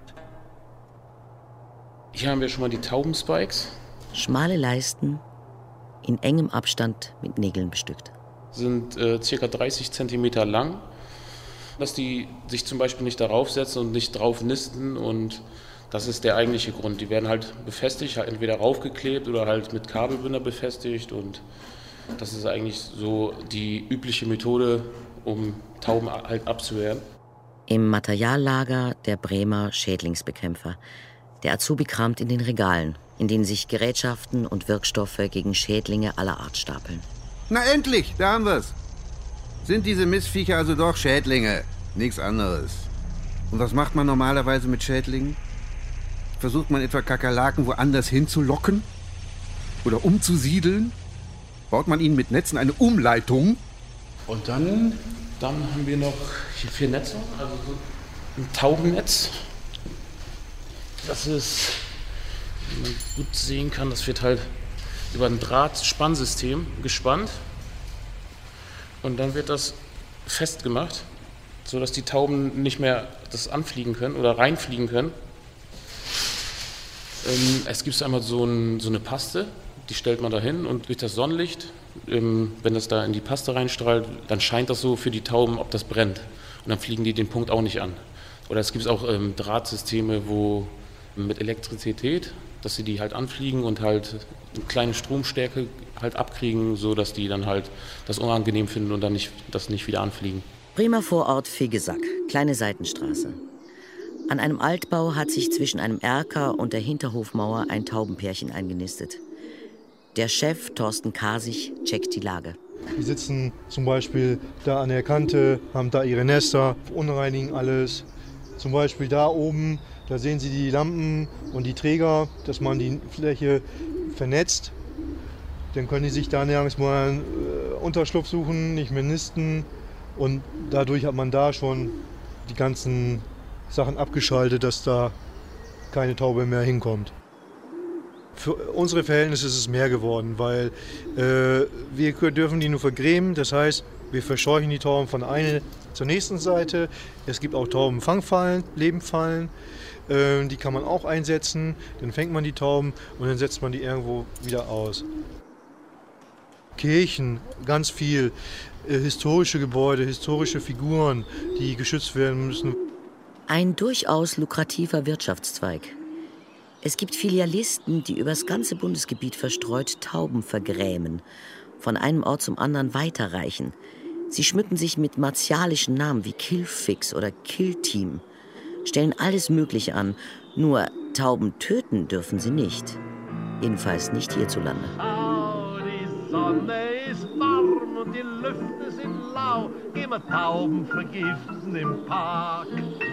Hier haben wir schon mal die Taubenspikes. Schmale Leisten, in engem Abstand mit Nägeln bestückt. Sind äh, ca. dreißig Zentimeter lang, dass die sich zum Beispiel nicht darauf setzen und nicht drauf nisten, und das ist der eigentliche Grund. Die werden halt befestigt, halt entweder raufgeklebt oder halt mit Kabelbinder befestigt, und das ist eigentlich so die übliche Methode, um Tauben halt abzuwehren. Im Materiallager der Bremer Schädlingsbekämpfer. Der Azubi kramt in den Regalen, in denen sich Gerätschaften und Wirkstoffe gegen Schädlinge aller Art stapeln. Na endlich, da haben wir's. Sind diese Missviecher also doch Schädlinge? Nichts anderes. Und was macht man normalerweise mit Schädlingen? Versucht man etwa Kakerlaken woanders hinzulocken? Oder umzusiedeln? Baut man ihnen mit Netzen eine Umleitung? Und dann, dann haben wir noch hier vier Netze, also so ein Taubennetz. Das ist, wie man gut sehen kann, das wird halt über ein Drahtspannsystem gespannt. Und dann wird das festgemacht, sodass die Tauben nicht mehr das anfliegen können oder reinfliegen können. Ähm, es gibt einmal so, ein, so eine Paste, die stellt man da hin und durch das Sonnenlicht, ähm, wenn das da in die Paste reinstrahlt, dann scheint das so für die Tauben, ob das brennt. Und dann fliegen die den Punkt auch nicht an. Oder es gibt auch ähm, Drahtsysteme, wo mit Elektrizität, dass sie die halt anfliegen und halt eine kleine Stromstärke halt abkriegen, sodass die dann halt das unangenehm finden und dann nicht, das nicht wieder anfliegen. Bremer Vorort Fegesack, kleine Seitenstraße. An einem Altbau hat sich zwischen einem Erker und der Hinterhofmauer ein Taubenpärchen eingenistet. Der Chef, Thorsten Kasich, checkt die Lage. Die sitzen zum Beispiel da an der Kante, haben da ihre Nester, verunreinigen alles. Zum Beispiel da oben, da sehen Sie die Lampen und die Träger, dass man die Fläche vernetzt. Dann können die sich da nirgends mal einen Unterschlupf suchen, nicht mehr nisten. Und dadurch hat man da schon die ganzen Sachen abgeschaltet, dass da keine Taube mehr hinkommt. Für unsere Verhältnisse ist es mehr geworden, weil äh, wir dürfen die nur vergrämen. Das heißt, wir verscheuchen die Tauben von einer zur nächsten Seite. Es gibt auch Taubenfangfallen, Lebenfallen. Äh, die kann man auch einsetzen. Dann fängt man die Tauben und dann setzt man die irgendwo wieder aus. Kirchen, ganz viel. Äh, historische Gebäude, historische Figuren, die geschützt werden müssen. Ein durchaus lukrativer Wirtschaftszweig. Es gibt Filialisten, die übers ganze Bundesgebiet verstreut Tauben vergrämen, von einem Ort zum anderen weiterreichen. Sie schmücken sich mit martialischen Namen wie Killfix oder Killteam, stellen alles Mögliche an, nur Tauben töten dürfen sie nicht. Jedenfalls nicht hierzulande. Oh, die Sonne ist warm und die Lüfte sind lau, gehen wir Tauben vergiften im Park.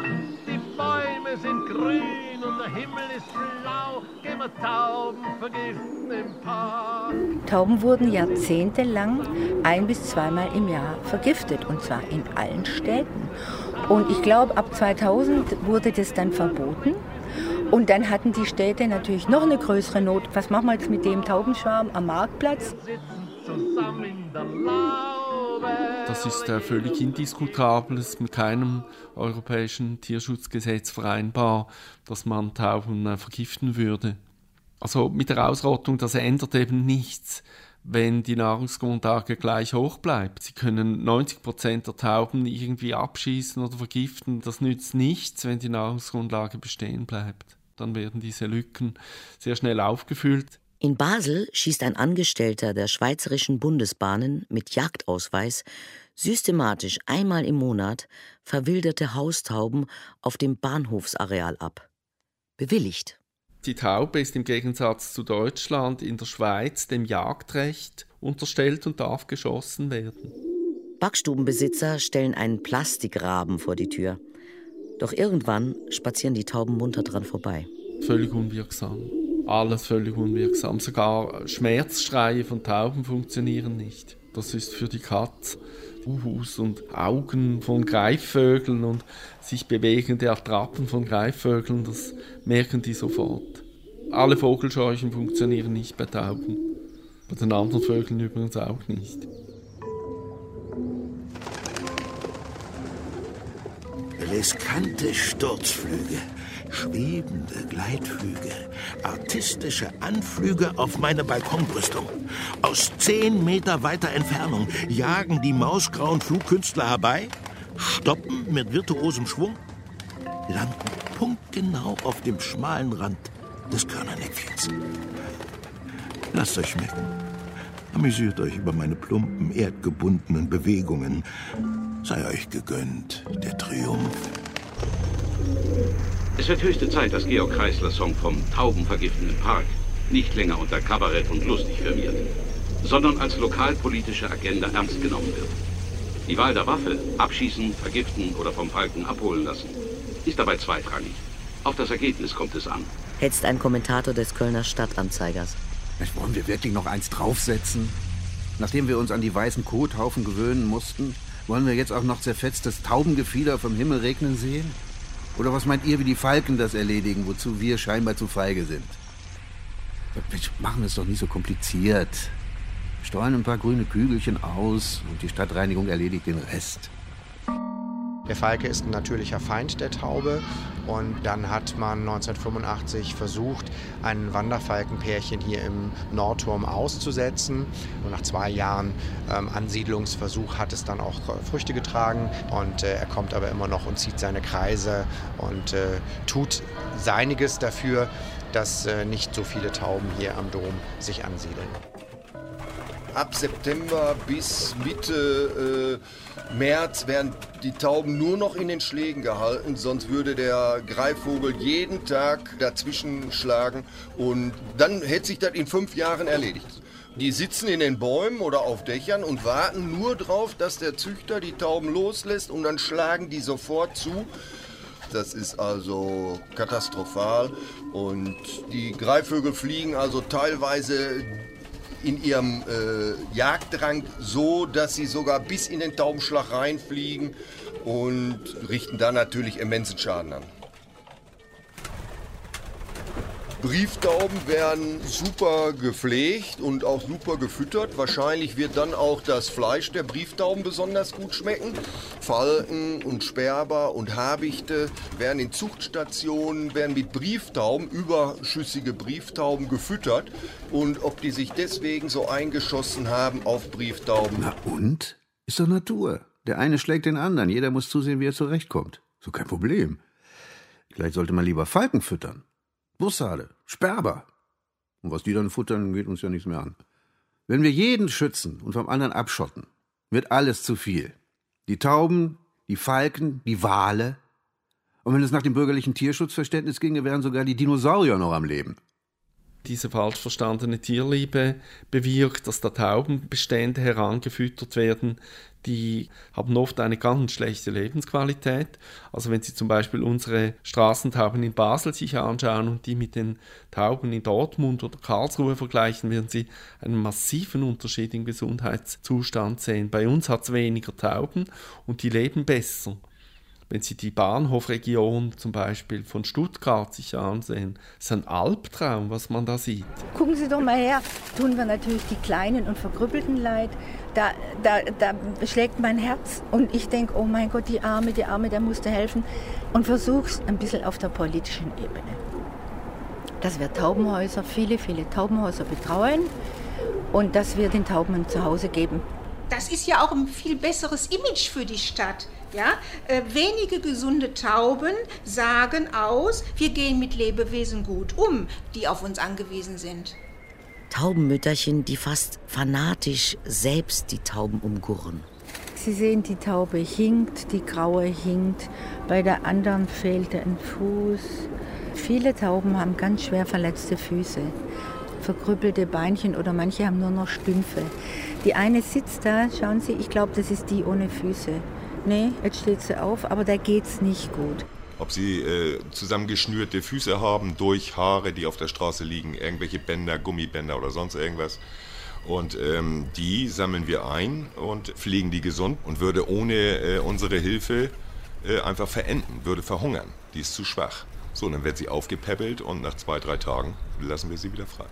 Die Bäume sind grün und der Himmel ist blau, gehen wir Tauben vergiften im Park. Tauben wurden jahrzehntelang ein- bis zweimal im Jahr vergiftet, und zwar in allen Städten. Und ich glaube, ab zweitausend wurde das dann verboten. Und dann hatten die Städte natürlich noch eine größere Not. Was machen wir jetzt mit dem Taubenschwarm am Marktplatz? Zusammen in der Laube. Das ist äh, völlig indiskutabel. Es ist mit keinem europäischen Tierschutzgesetz vereinbar, dass man Tauben äh, vergiften würde. Also mit der Ausrottung, das ändert eben nichts, wenn die Nahrungsgrundlage gleich hoch bleibt. Sie können neunzig Prozent der Tauben irgendwie abschießen oder vergiften. Das nützt nichts, wenn die Nahrungsgrundlage bestehen bleibt. Dann werden diese Lücken sehr schnell aufgefüllt. In Basel schießt ein Angestellter der Schweizerischen Bundesbahnen mit Jagdausweis systematisch einmal im Monat verwilderte Haustauben auf dem Bahnhofsareal ab. Bewilligt. Die Taube ist im Gegensatz zu Deutschland in der Schweiz dem Jagdrecht unterstellt und darf geschossen werden. Backstubenbesitzer stellen einen Plastikraben vor die Tür. Doch irgendwann spazieren die Tauben munter dran vorbei. Völlig unwirksam. Alles völlig unwirksam. Sogar Schmerzschreie von Tauben funktionieren nicht. Das ist für die Katz. Uhus und Augen von Greifvögeln und sich bewegende Attrappen von Greifvögeln, das merken die sofort. Alle Vogelscheuchen funktionieren nicht bei Tauben. Bei den anderen Vögeln übrigens auch nicht. Riskante Sturzflüge, schwebende Gleitflüge, artistische Anflüge auf meine Balkonbrüstung. Aus zehn Meter weiter Entfernung jagen die mausgrauen Flugkünstler herbei, stoppen mit virtuosem Schwung, landen punktgenau auf dem schmalen Rand des Körnerneckchens. Lasst euch schmecken. Amüsiert euch über meine plumpen, erdgebundenen Bewegungen. Sei euch gegönnt, der Triumph. Es wird höchste Zeit, dass Georg Kreisler Song vom Taubenvergiften im Park nicht länger unter Kabarett und lustig firmiert, sondern als lokalpolitische Agenda ernst genommen wird. Die Wahl der Waffe, abschießen, vergiften oder vom Falken abholen lassen, ist dabei zweitrangig. Auf das Ergebnis kommt es an. Hetzt ein Kommentator des Kölner Stadtanzeigers. Wollen wir wirklich noch eins draufsetzen? Nachdem wir uns an die weißen Kothaufen gewöhnen mussten, wollen wir jetzt auch noch zerfetztes Taubengefieder vom Himmel regnen sehen? Oder was meint ihr, wie die Falken das erledigen, wozu wir scheinbar zu feige sind? Machen wir es doch nicht so kompliziert. Streuen ein paar grüne Kügelchen aus und die Stadtreinigung erledigt den Rest. Der Falke ist ein natürlicher Feind der Taube und dann hat man neunzehnhundertfünfundachtzig versucht, ein Wanderfalkenpärchen hier im Nordturm auszusetzen. Und nach zwei Jahren ähm, Ansiedlungsversuch hat es dann auch äh, Früchte getragen und äh, er kommt aber immer noch und zieht seine Kreise und äh, tut seiniges dafür, dass äh, nicht so viele Tauben hier am Dom sich ansiedeln. Ab September bis Mitte äh, März werden die Tauben nur noch in den Schlägen gehalten, sonst würde der Greifvogel jeden Tag dazwischen schlagen und dann hätte sich das in fünf Jahren erledigt. Die sitzen in den Bäumen oder auf Dächern und warten nur drauf, dass der Züchter die Tauben loslässt und dann schlagen die sofort zu. Das ist also katastrophal und die Greifvögel fliegen also teilweise in ihrem äh, Jagddrang so, dass sie sogar bis in den Taubenschlag reinfliegen und richten da natürlich immensen Schaden an. Brieftauben werden super gepflegt und auch super gefüttert. Wahrscheinlich wird dann auch das Fleisch der Brieftauben besonders gut schmecken. Falken und Sperber und Habichte werden in Zuchtstationen werden mit Brieftauben, überschüssige Brieftauben gefüttert. Und ob die sich deswegen so eingeschossen haben auf Brieftauben. Na und? Ist doch Natur. Der eine schlägt den anderen. Jeder muss zusehen, wie er zurechtkommt. So kein Problem. Vielleicht sollte man lieber Falken füttern. Bussarde, Sperber. Und was die dann futtern, geht uns ja nichts mehr an. Wenn wir jeden schützen und vom anderen abschotten, wird alles zu viel. Die Tauben, die Falken, die Wale. Und wenn es nach dem bürgerlichen Tierschutzverständnis ginge, wären sogar die Dinosaurier noch am Leben. Diese falsch verstandene Tierliebe bewirkt, dass da Taubenbestände herangefüttert werden, die haben oft eine ganz schlechte Lebensqualität. Also wenn Sie zum Beispiel unsere Straßentauben in Basel sich anschauen und die mit den Tauben in Dortmund oder Karlsruhe vergleichen, werden Sie einen massiven Unterschied im Gesundheitszustand sehen. Bei uns hat es weniger Tauben und die leben besser. Wenn Sie die Bahnhofregion zum Beispiel von Stuttgart sich ansehen, ist ein Albtraum, was man da sieht. Gucken Sie doch mal her, tun wir natürlich die Kleinen und Verkrüppelten leid. Da, da, da schlägt mein Herz und ich denke, oh mein Gott, die Arme, die Arme, der musste helfen. Und versuche es ein bisschen auf der politischen Ebene. Dass wir Taubenhäuser, viele, viele Taubenhäuser betreuen und dass wir den Tauben ein Zuhause geben. Das ist ja auch ein viel besseres Image für die Stadt. Ja? Äh, wenige gesunde Tauben sagen aus, wir gehen mit Lebewesen gut um, die auf uns angewiesen sind. Taubenmütterchen, die fast fanatisch selbst die Tauben umgurren. Sie sehen, die Taube hinkt, die Graue hinkt, bei der anderen fehlte ein Fuß. Viele Tauben haben ganz schwer verletzte Füße, verkrüppelte Beinchen oder manche haben nur noch Stümpfe. Die eine sitzt da, schauen Sie, ich glaube, das ist die ohne Füße. Nee, jetzt steht sie auf, aber da geht's nicht gut. Ob sie äh, zusammengeschnürte Füße haben durch Haare, die auf der Straße liegen, irgendwelche Bänder, Gummibänder oder sonst irgendwas. Und ähm, die sammeln wir ein und pflegen die gesund und würde ohne äh, unsere Hilfe äh, einfach verenden, würde verhungern. Die ist zu schwach. So, dann wird sie aufgepäppelt und nach zwei, drei Tagen lassen wir sie wieder frei.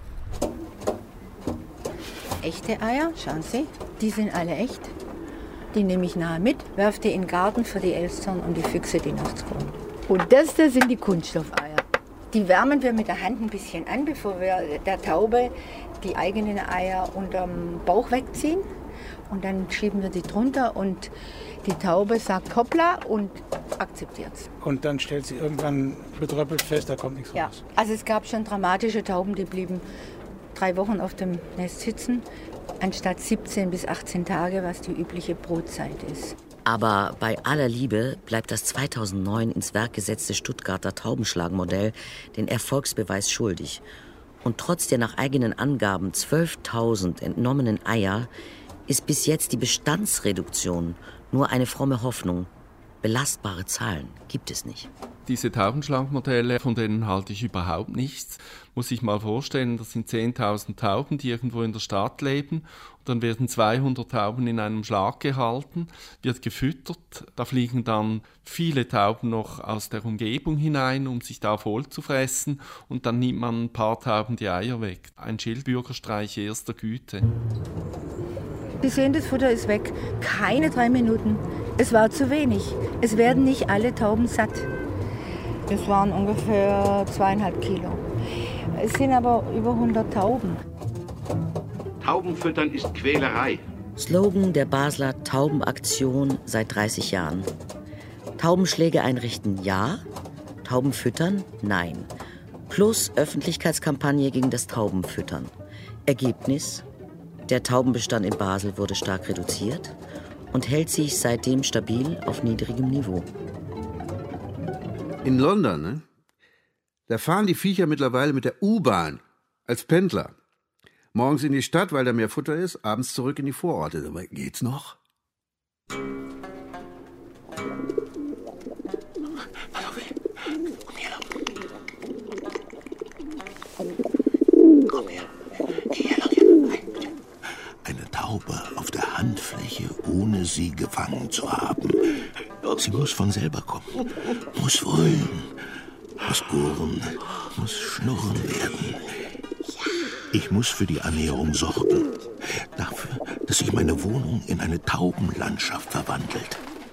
Echte Eier, schauen Sie, die sind alle echt. Die nehme ich nachher mit, werfe die in den Garten für die Elstern und die Füchse, die nachts kommen. Und das da sind die Kunststoffeier. Die wärmen wir mit der Hand ein bisschen an, bevor wir der Taube die eigenen Eier unterm Bauch wegziehen. Und dann schieben wir die drunter und die Taube sagt hoppla und akzeptiert's. Und dann stellt sie irgendwann betröppelt fest, da kommt nichts ja. raus. Also es gab schon dramatische Tauben, die blieben drei Wochen auf dem Nest sitzen, anstatt siebzehn bis achtzehn Tage, was die übliche Brutzeit ist. Aber bei aller Liebe bleibt das zweitausendneun ins Werk gesetzte Stuttgarter Taubenschlagmodell den Erfolgsbeweis schuldig. Und trotz der nach eigenen Angaben zwölftausend entnommenen Eier ist bis jetzt die Bestandsreduktion nur eine fromme Hoffnung. Belastbare Zahlen gibt es nicht. Diese Taubenschlagmodelle, von denen halte ich überhaupt nichts. Muss ich mal vorstellen, das sind zehntausend Tauben, die irgendwo in der Stadt leben. Und dann werden zweihundert Tauben in einem Schlag gehalten, wird gefüttert. Da fliegen dann viele Tauben noch aus der Umgebung hinein, um sich da voll zu fressen. Und dann nimmt man ein paar Tauben die Eier weg. Ein Schildbürgerstreich erster Güte. Sie sehen, das Futter ist weg. Keine drei Minuten Es war zu wenig. Es werden nicht alle Tauben satt. Es waren ungefähr zweieinhalb Kilo. Es sind aber über hundert Tauben. Taubenfüttern ist Quälerei. Slogan der Basler Taubenaktion seit dreißig Jahren. Taubenschläge einrichten, ja. Tauben füttern, nein. Plus Öffentlichkeitskampagne gegen das Taubenfüttern. Ergebnis: Der Taubenbestand in Basel wurde stark reduziert und hält sich seitdem stabil auf niedrigem Niveau. In London, ne? Da fahren die Viecher mittlerweile mit der U-Bahn als Pendler. Morgens in die Stadt, weil da mehr Futter ist, abends zurück in die Vororte. Aber geht's noch? Eine Taube auf der Handfläche, ohne sie gefangen zu haben. Sie muss von selber kommen, muss wollen, muss gurren, muss schnurren werden. Ich muss für die Annäherung sorgen, dafür, dass sich meine Wohnung in eine Taubenlandschaft verwandelt.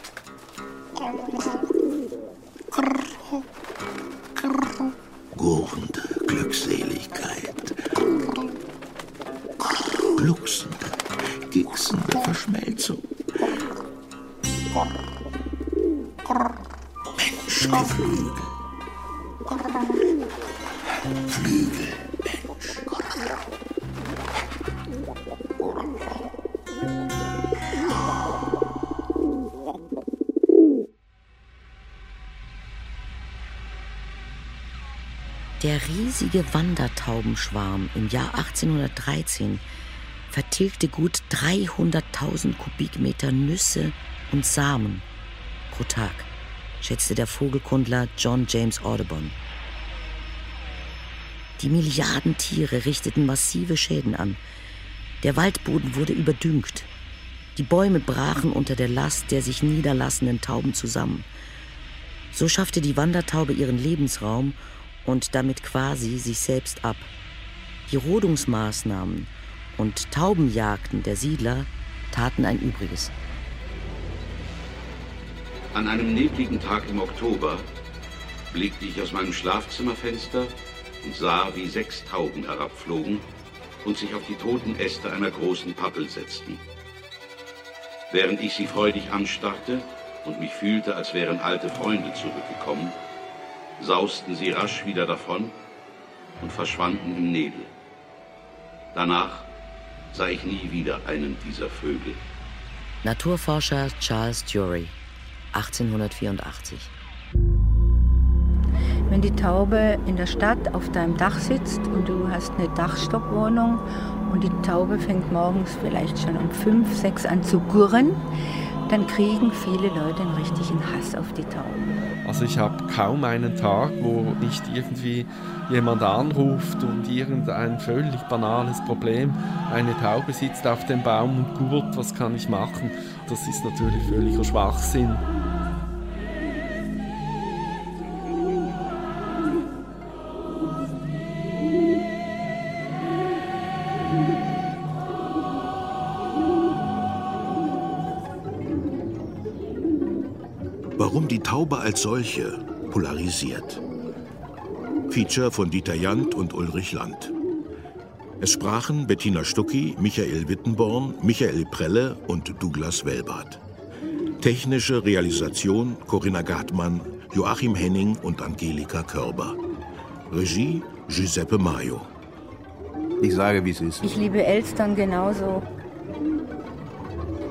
Gurrende Glückseligkeit, glucksende, gicksende Verschmelzung. Menschgeflügel. Flügel, Mensch. Der riesige Wandertaubenschwarm im Jahr achtzehnhundertdreizehn vertilgte gut dreihunderttausend Kubikmeter Nüsse und Samen pro Tag, schätzte der Vogelkundler John James Audubon. Die Milliarden Tiere richteten massive Schäden an. Der Waldboden wurde überdüngt. Die Bäume brachen unter der Last der sich niederlassenden Tauben zusammen. So schaffte die Wandertaube ihren Lebensraum und damit quasi sich selbst ab. Die Rodungsmaßnahmen und Taubenjagden der Siedler taten ein Übriges. An einem nebligen Tag im Oktober blickte ich aus meinem Schlafzimmerfenster und sah, wie sechs Tauben herabflogen und sich auf die toten Äste einer großen Pappel setzten. Während ich sie freudig anstarrte und mich fühlte, als wären alte Freunde zurückgekommen, sausten sie rasch wieder davon und verschwanden im Nebel. Danach sah ich nie wieder einen dieser Vögel. Naturforscher Charles Dury, achtzehnhundertvierundachtzig. Wenn die Taube in der Stadt auf deinem Dach sitzt und du hast eine Dachstockwohnung und die Taube fängt morgens vielleicht schon um fünf, sechs an zu gurren, dann kriegen viele Leute einen richtigen Hass auf die Tauben. Also ich habe kaum einen Tag, wo nicht irgendwie jemand anruft und irgendein völlig banales Problem. Eine Taube sitzt auf dem Baum und gurrt, was kann ich machen? Das ist natürlich völliger Schwachsinn. Warum die Taube als solche polarisiert. Feature von Dieter Jandt und Ulrich Land. Es sprachen Bettina Stucki, Michael Wittenborn, Michael Prelle und Douglas Wellbart. Technische Realisation Corinna Gartmann, Joachim Henning und Angelika Körber. Regie Giuseppe Maio. Ich sage, wie es ist. Ich liebe Elstern genauso.